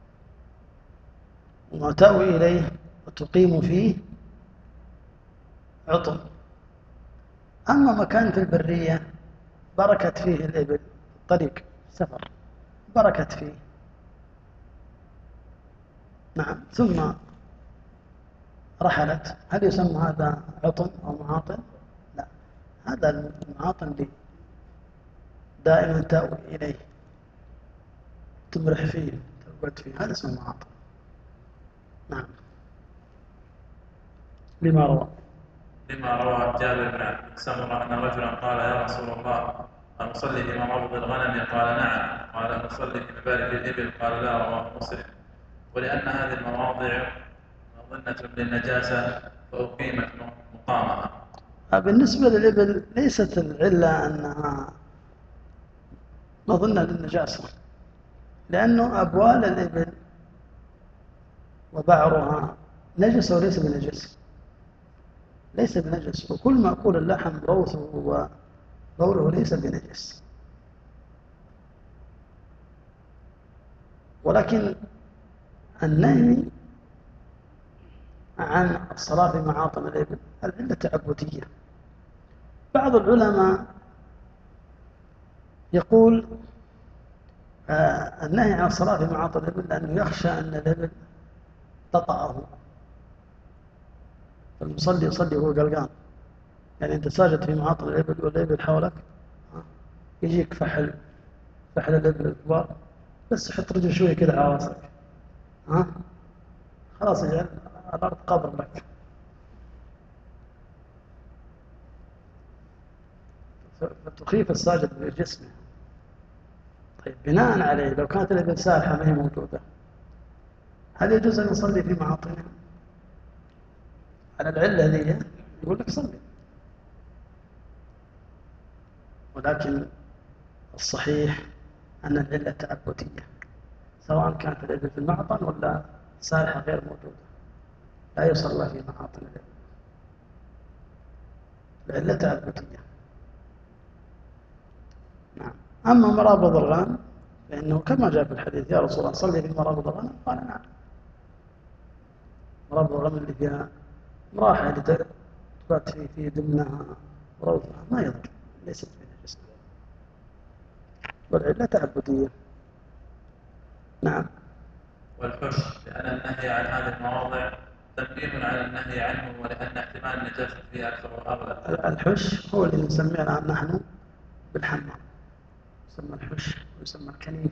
وما تأوي إليه وتقيم فيه عطن. أما مكان في البرية بركت فيه الإبل، طريق سفر بركت فيه نعم ثم رحلت، هل يسمى هذا عطن أو معاطن؟ لا، هذا المعاطن اللي دائما تأوي إليه تمرح فيه تقعد فيه، هذا اسمه معاطن. نعم. لما روى لما روى جابر بن سمرة أن رجلا قال: يا رسول الله، أنصلي في مرابض الغنم؟ قال: نعم. قال: أنصلي في مبارك الإبل؟ قال: لا، رواه مسلم. ولأن هذه المواضع مظنة للنجاسة فأقيمت مقامها. بالنسبة للإبل ليست العلة أنها مظنة للنجاسة، لأنه أبوال الإبل وبعرها نجس وليس بنجس، ليس بنجس، وكل مأكول اللحم روثه وبوله ليس بنجس. ولكن النهي عن الصلاة في معاطن الإبل العلة تعبدية. بعض العلماء يقول آه النهي عن الصلاة في معاطن الإبل لأنه يخشى أن الإبل تطأه، فالمصلي يصلي وهو قلقان. يعني أنت ساجد في معاطن الإبل والإبل حولك، يجيك فحل فحل الإبل الكبار، بس حط رجل شوية كده على راسك، ها خلاص يجعل الأرض قبر لك. فتخيف الساجد بجسمه. طيب بناء عليه لو كانت الإبل سالحة ما هي موجودة، هل يجوز أن يصلي في معاطنها؟ على العلة ذي يقول لك صلي، ولكن الصحيح أن العلة تعبدية، سواء كانت الإبل في المعطن ولا سالحة غير موجودة، لا يصلى في معاطن الإبل، العلة تعبدية. نعم. أما مرابض الغنم فإنه كما جاء في الحديث: يا رسول الله صلي في مرابض الغنم؟ قال: نعم. مرابض الغنم اللي فيها راحة اللي تبات في في دمنها وروثها ما يضر، ليست بنجس، والعلة تعبدية. نعم. والحش لأن النهي عن هذه المواضع تنبيه على النهي عنه، ولأن احتمال النجاسة فيه أكثر وأغلب. الحش هو اللي نسميه الآن نحن بالحمام، يسمى الحش ويسمى الكنيف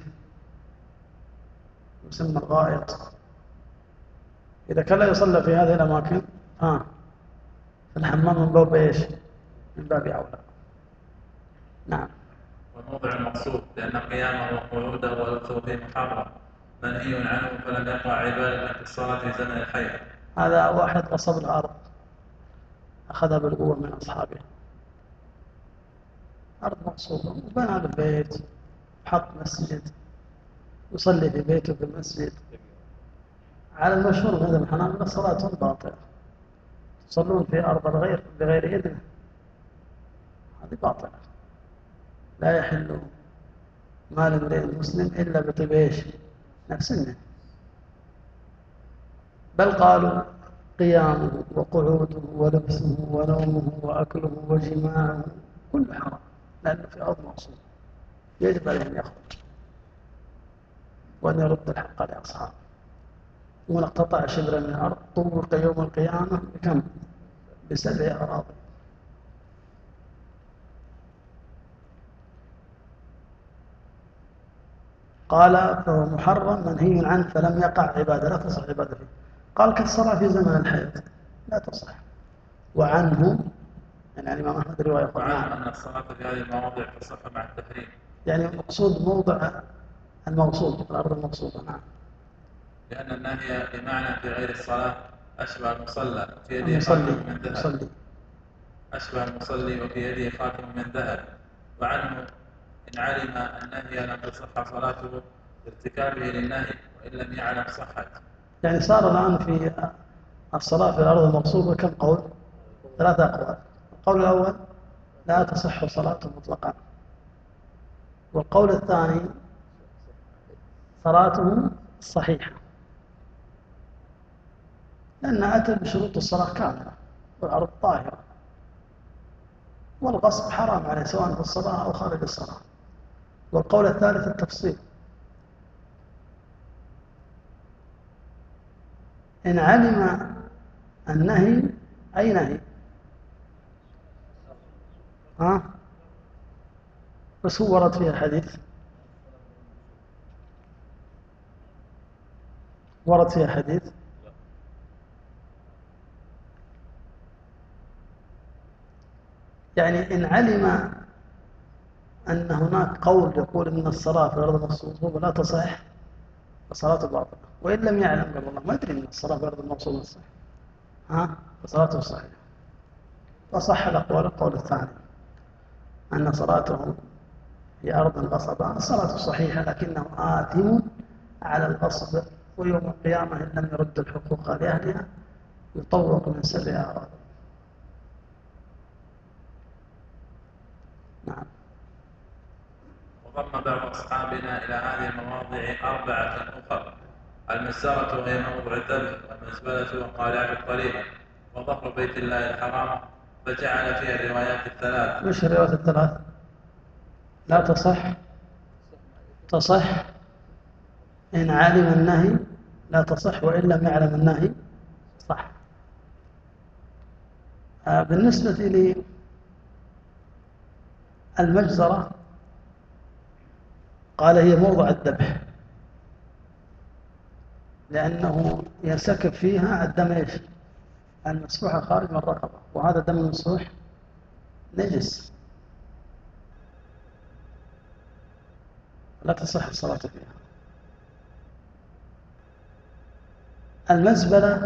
ويسمى الغائط. إذا كان لا يصلى في هذه الأماكن ها الحمام من باب إيش؟ من باب أولى. نعم. والموضع المقصود لأن قيامه وقعوده ولبسه فيه محرم، منهي عنه فلم يقع عبادة في الصلاة في زمن الحي. هذا واحد غصب الأرض أخذها بالقوة من أصحابه، أرض مغصوبة وبنى بالبيت وحط مسجد يصلي في بيته في المسجد. على المشهور من مذهب الحنابلة صلاتهم باطلة، يصلون في أرض الغير بغير إذنه، هذه باطلة. لا يحل مال امرئ مسلم إلا بطيب ايش؟ نفس منه. بل قالوا قيامه وقعوده ولبسه ونومه وأكله وجماعه كله حرام، لأنه في أرض مغصوبة يجب عليه أن يخرج وأن يرد الحق لأصحابه. ومن اقتطع شبرا من الأرض طوق يوم القيامة بكم؟ بسبع أراضي. قال فهو محرم منهي عنه فلم يقع عبادة، لا تصح عبادة فيه. قال كالصلاة في زمن الحيض لا تصح. وعنه يعني الإمام أحمد رواية وعنه أن الصلاة في هذه المواضع تصح مع التحريم. يعني مقصود موضع المغصوب، الأرض المغصوبة. نعم. لأن النهي بمعنى في غير الصلاة أشبه المصلى في يده المصلي خاتم من ذهب. المصلي أشبه المصلي وفي يده خاتم من ذهب. وعنه إن علم النهي لم تصح صلاته بارتكابه للنهي وإن لم يعلم صحت. يعني صار الآن في الصلاة في الأرض المغصوبة كم قول؟ ثلاثة أقوال. القول الأول لا تصح صلاته مطلقا، والقول الثاني صلاته صحيحة لأن أتى بشروط الصلاة كاملة والأرض طاهرة، والغصب حرام عليه سواء في الصلاة أو خارج الصلاة. والقول الثالث التفصيل، إن علم النهي أي نهي؟ ها؟ بس هو ورد فيها حديث، ورد فيها حديث يعني إن علم أن هناك قول يقول إن الصلاة في الأرض المغصوبة لا تصح فصلاته باطلة، وإن لم يعلم قال والله ما أدري أن الصلاة في الأرض المغصوبة صح، ها فصلاته صحيحة. فصح الأقوال القول الثاني أن صلاته في أرض غصبة الصلاة صحيحة لكنه آثم على الغصب، ويوم القيامة إن لم يرد الحقوق لأهلها يطوق من سبع أراضي. نعم. وضم بعض أصحابنا إلى هذه المواضع أربعة أخرى: المسارة وهي موضع الذبح، والمزبلة وقارعة الطريق، وظهر بيت الله الحرام، فجعل فيها الروايات الثلاث. وش الروايات الثلاث؟ لا تصح، تصح إن علم النهي لا تصح وإن لم يعلم النهي صح. آه بالنسبة للمجزرة قال هي موضع الذبح لأنه ينسكب فيها الدم ايش؟ المسفوح خارج من الرقبة، وهذا الدم المسفوح نجس لا تصح الصلاة فيها. المزبلة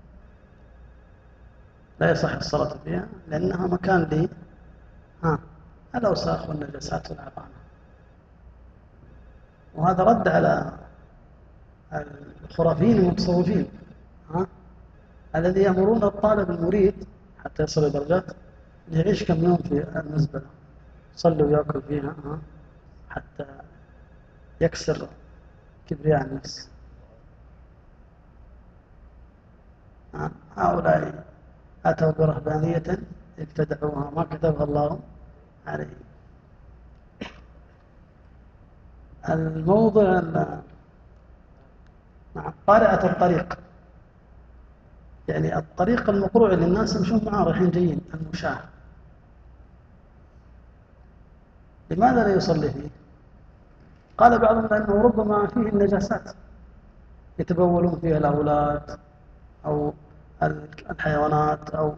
لا يصح الصلاة فيها لأنها مكان لي ها الأوساخ والنجاسات والعفانة، وهذا رد على الخرافيين المتصوفين ها الذي يأمرون الطالب المريد حتى يصل إلى درجات يعيش كم يوم في المزبلة، يصلي ويأكل فيها ها حتى يكسر كبرياء النفس. هؤلاء أتوا برهبانية ابتدعوها ما كتبها الله عليه. الموضع مع قارعة الطريق يعني الطريق المقروع للناس يمشون معاه رايحين جايين، المشاة لماذا لا يصلي فيه؟ قال بعضهم لأنه ربما فيه النجاسات يتبولون فيها الأولاد أو الحيوانات أو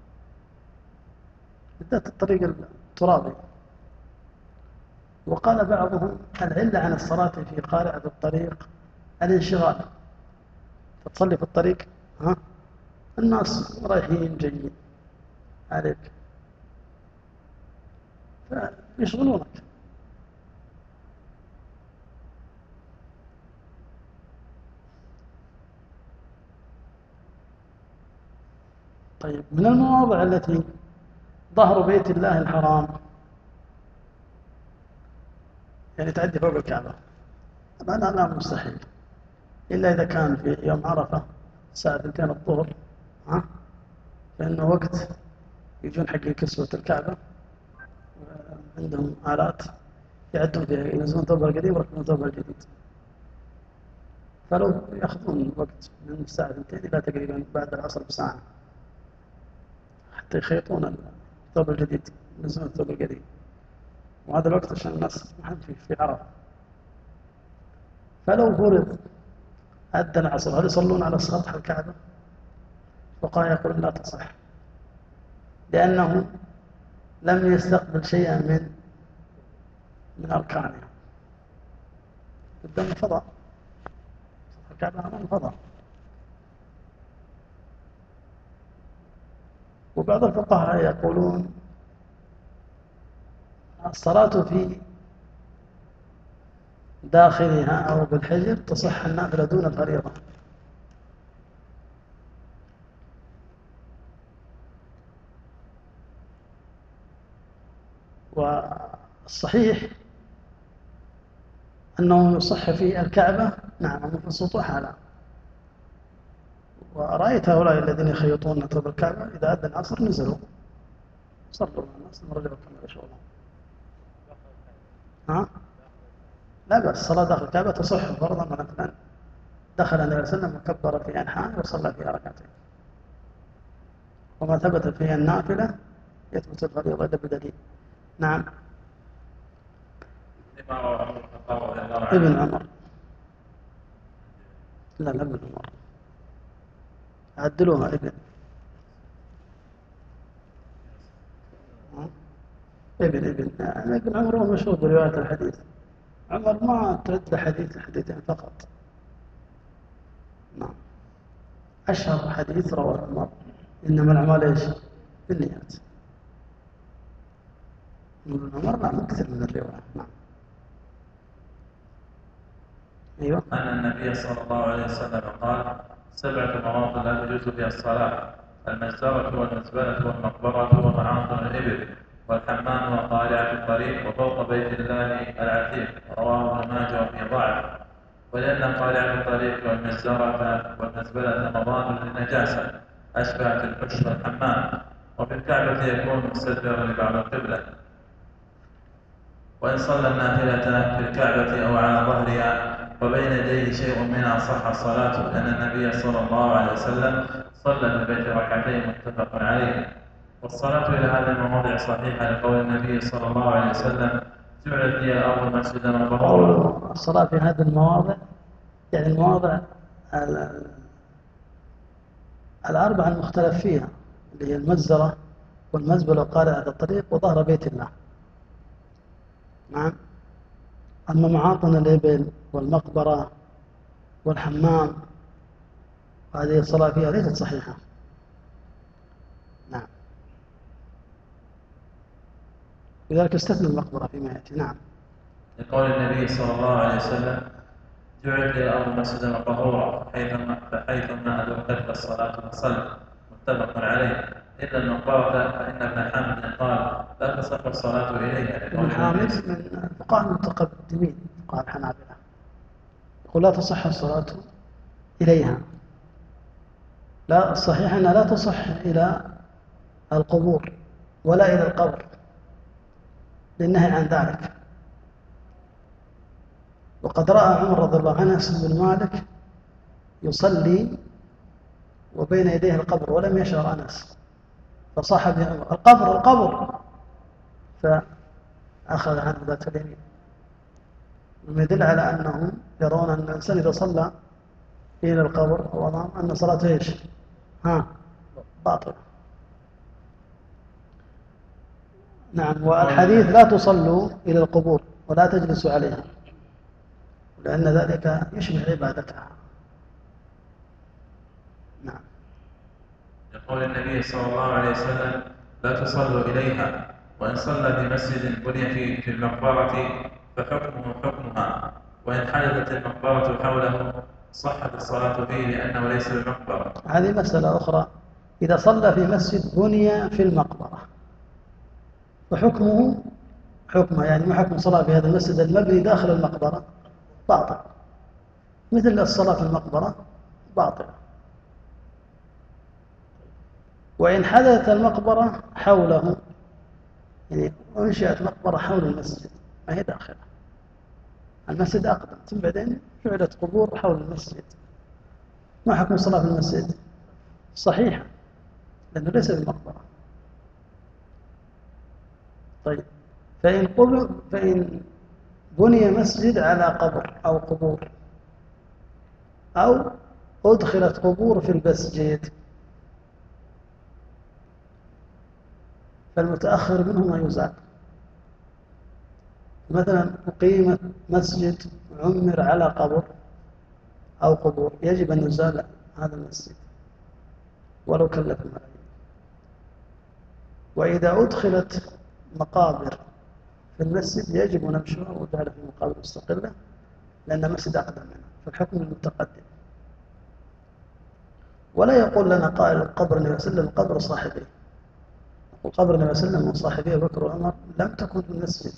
بالذات الطريق الترابي. وقال بعضهم العلة عن الصلاة في قارعة الطريق الانشغال، فتصلي في الطريق ها الناس رايحين جايين عليك فيشغلونك. طيب من المواضع التي ظهر بيت الله الحرام يعني تعدي فوق الكعبة، هذا لا مستحيل إلا إذا كان في يوم عرفة الساعة اثنتين الظهر ها فإنه وقت يجون حق كسوة الكعبة عندهم آلات يعدون فيها ينزلون ثوبها القديم ويركبون ثوبها الجديد، فلو يأخذون وقت من الساعة اثنتين إلى تقريبا بعد العصر بساعة حتى يخيطون الثوب الجديد ينزلون الثوب القديم، وهذا الوقت عشان الناس ما حد في عرفة. فلو فرض أدى العصر هل يصلون على سطح الكعبة؟ فقهاء يقولون لا تصح، لأنه لم يستقبل شيئا من من أركانها قدام الفضاء، سطح الكعبة أمام الفضاء. وبعض الفقهاء يقولون الصلاة في داخلها أو بالحجر تصح النافلة دون الفريضة. والصحيح أنه يصح في الكعبة نعم وفي السطوح لا. ورأيت هؤلاء الذين يخيطون ثوب الكعبة إذا أذن العصر نزلوا صلوا الناس مرجعوا كما شغلهم. ها؟ لا بأس الصلاة داخل الكعبة تصح فرضا ونفلا. دخل النبي صلى الله عليه وسلم وكبر في أنحاء وصلى فيها ركعتين، وما ثبت فيها النافلة يثبت الفريضة إلا بدليل. نعم. ابن عمر لا لا ابن عمر عدلوها ابن ابن ابن يعني ابن عمر هو مشهور برواية الحديث. عمر ما تعد حديث حديثين فقط. نعم. أشهر حديث رواه عمر إنما الأعمال إيش؟ بالنيات. ابن عمر لا مكثر من الرواية. نعم. أيوة. أن النبي صلى الله عليه وسلم قال: سبعة مواطن لا تجوز فيها الصلاة: المجزرة والمزبلة والمقبرة ومعاطن الإبل والحمام وقارعة الطريق وفوق بيت الله العتيق. رواه ابن ماجه وفي ضعف، ولأن قارعة الطريق والمجزرة والمزبلة مضاد للنجاسة أشبهت الحش والحمام، وفي الكعبة يكون مستدبرا لبعض القبلة. وإن صلى النافلة في الكعبة أو على ظهرها وبين يديه شيء منها صح صلاته، لأن النبي صلى الله عليه وسلم صلى في البيت ركعتين متفق عليه. والصلاة إلى هذه المواضع صحيحة لقول النبي صلى الله عليه وسلم: جعلت لي الأرض مسجدا وطهورا. الصلاة في هذه المواضع يعني المواضع الأربعة المختلف فيها اللي هي المجزرة والمزبلة وقارعة الطريق وظهر بيت الله. نعم. أما معاطن الإبل والمقبرة والحمام هذه الصلاة فيها ليست صحيحة. نعم. لذلك استثنى المقبرة فيما يأتي. نعم. لقول النبي صلى الله عليه وسلم: جعلت لي الأرض مسجدا وطهورا، فحيثما أدركتك الصلاة فصل. متفق عليه. إلا المقبرة فإن ابن حامد قال: لا تصح الصلاة إليها. ابن حامد من الفقهاء المتقدمين فقهاء الحنابلة يقول لا تصح الصلاة إليها. لا الصحيح أنها لا تصح إلى القبور ولا إلى القبر للنهي عن ذلك. وقد رأى عمر رضي الله عنه أنس بن مالك يصلي وبين يديه القبر ولم يشعر أنس فصاح به عمر: القبر القبر، فأخذ عنه ذات اليمين. مما يدل على أنهم يرون أن الإنسان إذا صلى إلى القبر أو أمام أن صلاته إيش؟ ها باطل. نعم. والحديث لا تصلوا إلى القبور ولا تجلسوا عليها. لأن ذلك يشبه عبادتها. نعم. يقول النبي صلى الله عليه وسلم: لا تصلوا إليها، وإن صلى في مسجد بني فيه في المقبرة فحكمه حكمها، وإن حدثت المقبرة حوله صحت الصلاة فيه لأنه ليس بمقبرة. هذه مسألة أخرى. إذا صلى في مسجد بني في المقبرة فحكمه حكمه، يعني ما حكم الصلاة في هذا المسجد المبني داخل المقبرة؟ باطل، مثل الصلاة في المقبرة باطلة. وإن حدثت المقبرة حوله، يعني أنشئت مقبرة حول المسجد ما هي داخلة المسجد أقدم، ثم بعدين جعلت قبور حول المسجد، ما حكم الصلاة في المسجد؟ صحيحة، لأنه ليس بالمقبرة. طيب، فإن قبر فإن بني مسجد على قبر أو قبور، أو أدخلت قبور في المسجد، فالمتأخر منهما يزال. مثلا أقيمت مسجد عمر على قبر أو قبور، يجب أن يزال هذا المسجد ولو كلف الملايين. وإذا أدخلت مقابر في المسجد يجب نبشها وجعلها في مقابر مستقلة، لأن المسجد أقدم منها، فالحكم المتقدم. ولا يقول لنا قائل قبر النبي صلى الله عليه وسلم قبر صاحبه، يقول قبر النبي صلى الله عليه وسلم وصاحبه بكر وعمر لم تكن في المسجد،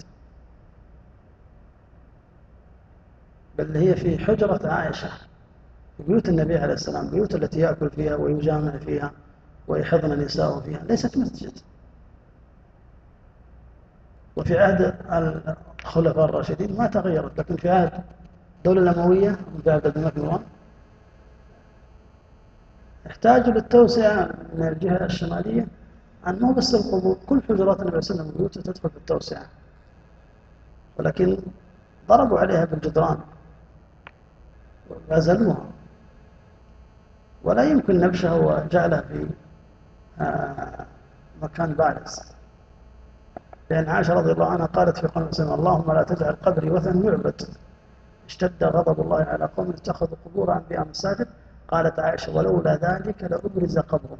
بل هي في حجرة عائشة في بيوت النبي عليه السلام، بيوت التي يأكل فيها ويجامع فيها ويحضن نساءه فيها، ليست مسجد. وفي عهد الخلفاء الراشدين ما تغيرت، لكن في عهد الدولة الأموية وفي عهد الملك مروان احتاجوا للتوسعة من الجهة الشمالية، عن مو بس القبور، كل حجرات النبي صلى الله عليه وسلم بيوته تدخل في التوسعة، ولكن ضربوا عليها بالجدران وعزلوها، ولا يمكن نبشها وجعلها في مكان بارز. لأن عائشة رضي الله عنها قالت في قول النبي: اللهم لا تجعل قبري وثن يعبد. اشتد غضب الله على قوم اتخذوا قبور أنبياء مساجد. قالت عائشة: ولولا ذلك لأبرز قبره،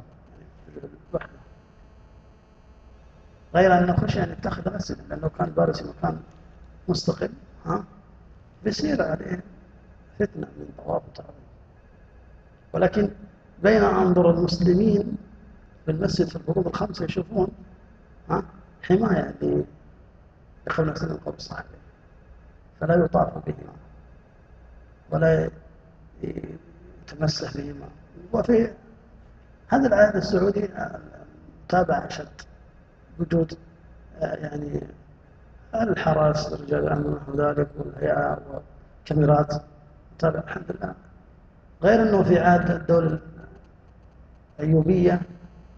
غير أنه خشي أن يتخذ مسجدا، لأنه كان بارز مكان مستقل ها بيصير عليه فتنة من طواف وتعظيم. ولكن بين أنظر المسلمين في المسجد في الفروض الخمسة يشوفون ها حماية لقول النبي صلى الله عليه وسلم، فلا يطاف بهما ولا يتمسح بهما. وفي هذا العهد السعودي تابع أشد، وجود يعني الحرس ورجال الأمن ونحو ذلك والهيئة وكاميرات تابع الحمد لله. غير أنه في عهد الدولة الأيوبية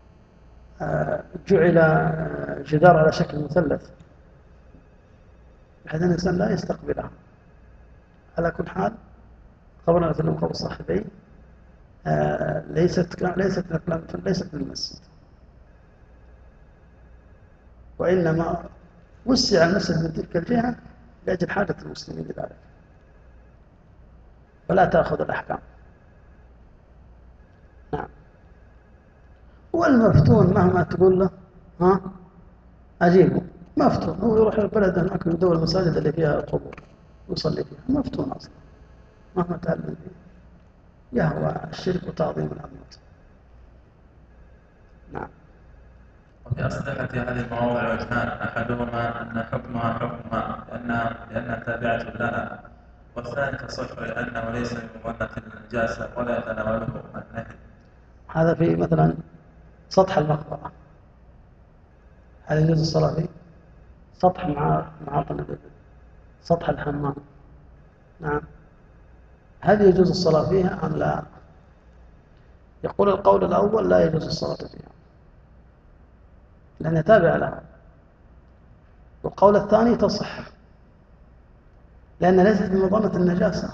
جعل جدار على شكل مثلث بحيث أن الإنسان لا يستقبلها. على كل حال خبرنا مثل قول الصاحبين ليست ليست ليست من المسجد، وإنما وسع المسجد من تلك الجهة لأجل حاجة المسلمين لذلك، فلا تأخذ الأحكام. نعم. والمفتون مهما تقول له ها أجيبه، مفتون، هو يروح البلد هناك من دول المساجد اللي فيها قبور ويصلي فيها، مفتون أصلا مهما تعلم فيه، يهوى الشرك وتعظيم الأموات. نعم. وفي أصلحة هذه المواضع وجهان: أحدهما أن حكمها حكمها لأنها لأنها تابعة لها، والثاني تصح لأنه ليس بمظنة النجاسة ولا يتناوله النهي. هذا في مثلا سطح المقبرة، هل يجوز الصلاة فيه؟ سطح مع معاطن الإبل، سطح الحمام، نعم، هل يجوز الصلاة فيها أم لا؟ يقول القول الأول لا يجوز الصلاة فيها لأنها تابعة لها، والقول الثاني تصح لأن ليست بمظنة النجاسة.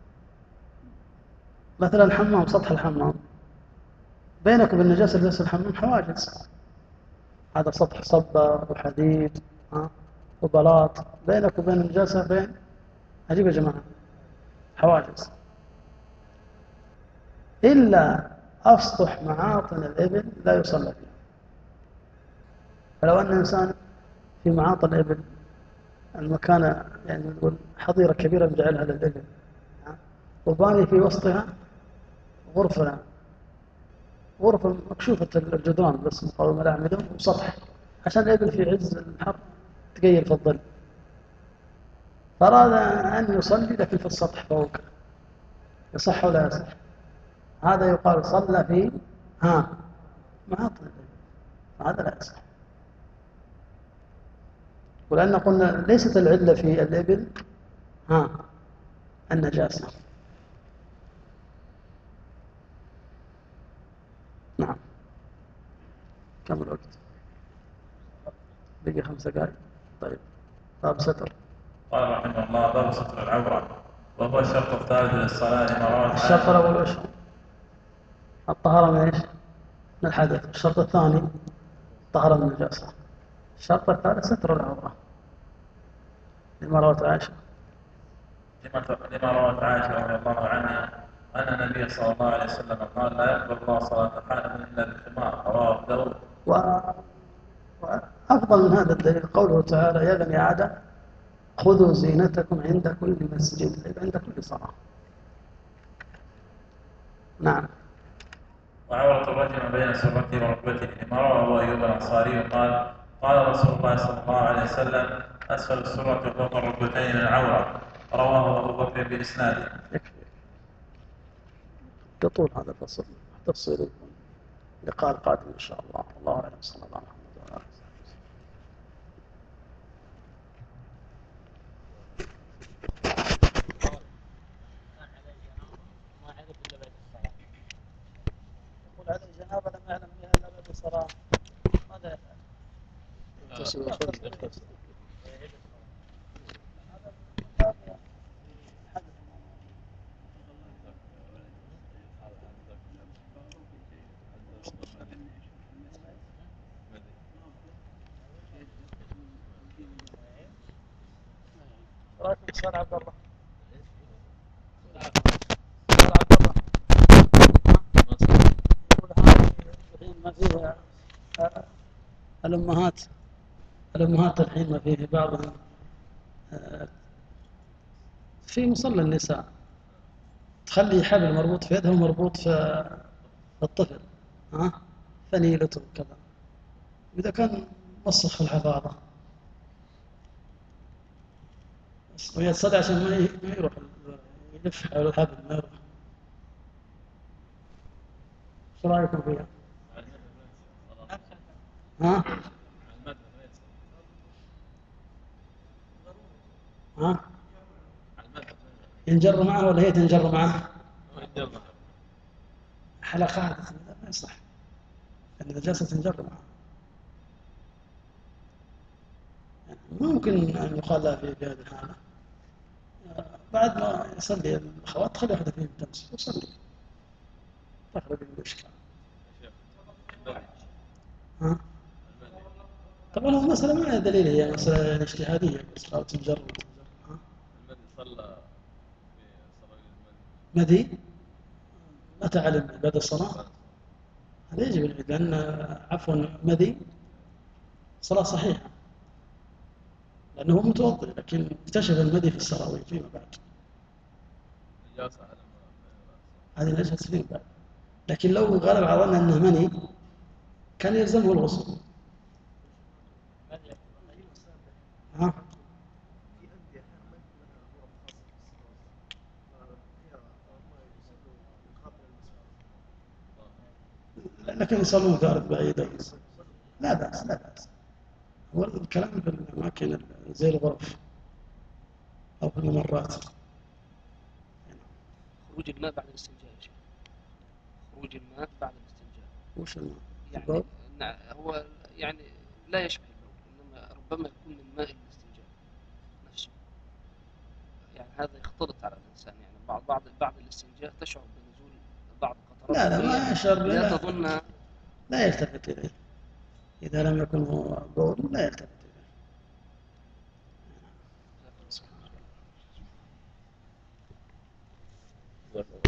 مثلا الحمام، سطح الحمام بينك وبين النجاسة اللي في الحمام حواجز، هذا سطح صبة وحديد ها وبلاط، بينك وبين النجاسة فين؟ عجيب يا جماعة، حواجز، إلا أسطح معاطن الإبل لا يصلى فيها. فلو أن إنسان في معاطن الإبل المكان يعني نقول حظيرة كبيرة بجعلها للإبل وباني في وسطها غرفة غرفة مكشوفة الجدران بس مقاومة الأعمدة وسطح عشان الإبل في عز الحر تقيل في الظل، فأراد أن يصلي لكن في السطح فوق، يصح ولا يصح؟ هذا يقال صلى في ها معاطن الإبل، هذا لا يصح. ولأن قلنا ليست العلة في الإبل ها النجاسة. نعم. كم الوقت؟ بقي خمس دقائق. طيب باب ستر. قال رحمه الله: باب ستر العورة، وهو الشرط الثالث للصلاة مرات. الشرط الأول وش؟ الطهارة من ايش؟ من الحدث. الشرط الثاني الطهارة من النجاسة. الشرط الثالث ستر العورة لما روت عائشة لما روت عائشة رضي الله عنها أن النبي صلى الله عليه وسلم قال: لا يقبل الله صلاة حائض إلا بالخمار، رواه داود. وأفضل من هذا الدليل قوله تعالى: يا بني آدم خذوا زينتكم عند كل مسجد، عند كل صلاة. نعم. وعورة الرجل ما بين سرته وركبته، لما روى أبو أيوب الأنصاري قال: قال رسول الله صلى الله عليه وسلم: أسفل السرة فوق الركبتين العورة، رواه أبو بكر بإسناده. يطول هذا الفصل، تفصيل لقاء القادم إن شاء الله. الله أعلم. صلى الله عليه وسلم. يقول على الجنابة لم يعلم بها إلا بعد الصلاة، ماذا يفعل؟ رايكم استاذ عبد الله؟ استاذ عبد الله يقول الحين ما فيها الامهات الامهات الحين ما فيه بعضهم في مصلى النساء تخلي حبل مربوط في يدها ومربوط في الطفل، ها فنيلته كذا، إذا كان وسخ في الحفاظة وهي تصدع عشان ما يروح يلف حول الحبل ما يروح. شو رأيكم فيها؟ ها؟ ها؟ ينجر معه ولا هي تنجر معه؟ حلقات ما يصح، أن النجاسة تنجر معه. يعني ممكن أن يقال لها في هذه الحالة بعد ما يصلي الأخوات تخلي واحدة فيهم تمس ويصلي تخرج من الإشكال. ها؟ طبعا هو مسألة ما هي دليل، هي مسألة اجتهادية بس قالوا تنجر وتنجر. ها؟ المدي صلى في صلاة مدي متى علم بعد الصلاة؟ هذا يجب العيد، لأن عفوا مدي صلاة صحيحة لأنه هو متوضئ، لكن اكتشف المدي في الصلاة فيما بعد. نجاسة على هذه نجاسة فيما بعد، لكن لو غلب على ظن أنه مني كان يلزمه الغسل. ها؟ لكن يصلون في أرض بعيدة لا بأس لا بأس. هو الكلام في الأماكن زي الغرف أو في الممرات. خروج الماء بعد الاستنجاء يا شيخ، خروج الماء بعد الاستنجاء وش الماء؟ يعني نعم هو يعني لا يشبه البول، إنما ربما يكون من ماء الاستنجاء نفسه، يعني هذا يختلط على الإنسان، يعني بعض بعض بعد الاستنجاء تشعر بنزول بعض قطرات لا لا ما يشعر، لا, لا تظن لا يلتفت إليه إذا لم يكن هو بول لا يلتفت إليه. بارك الله.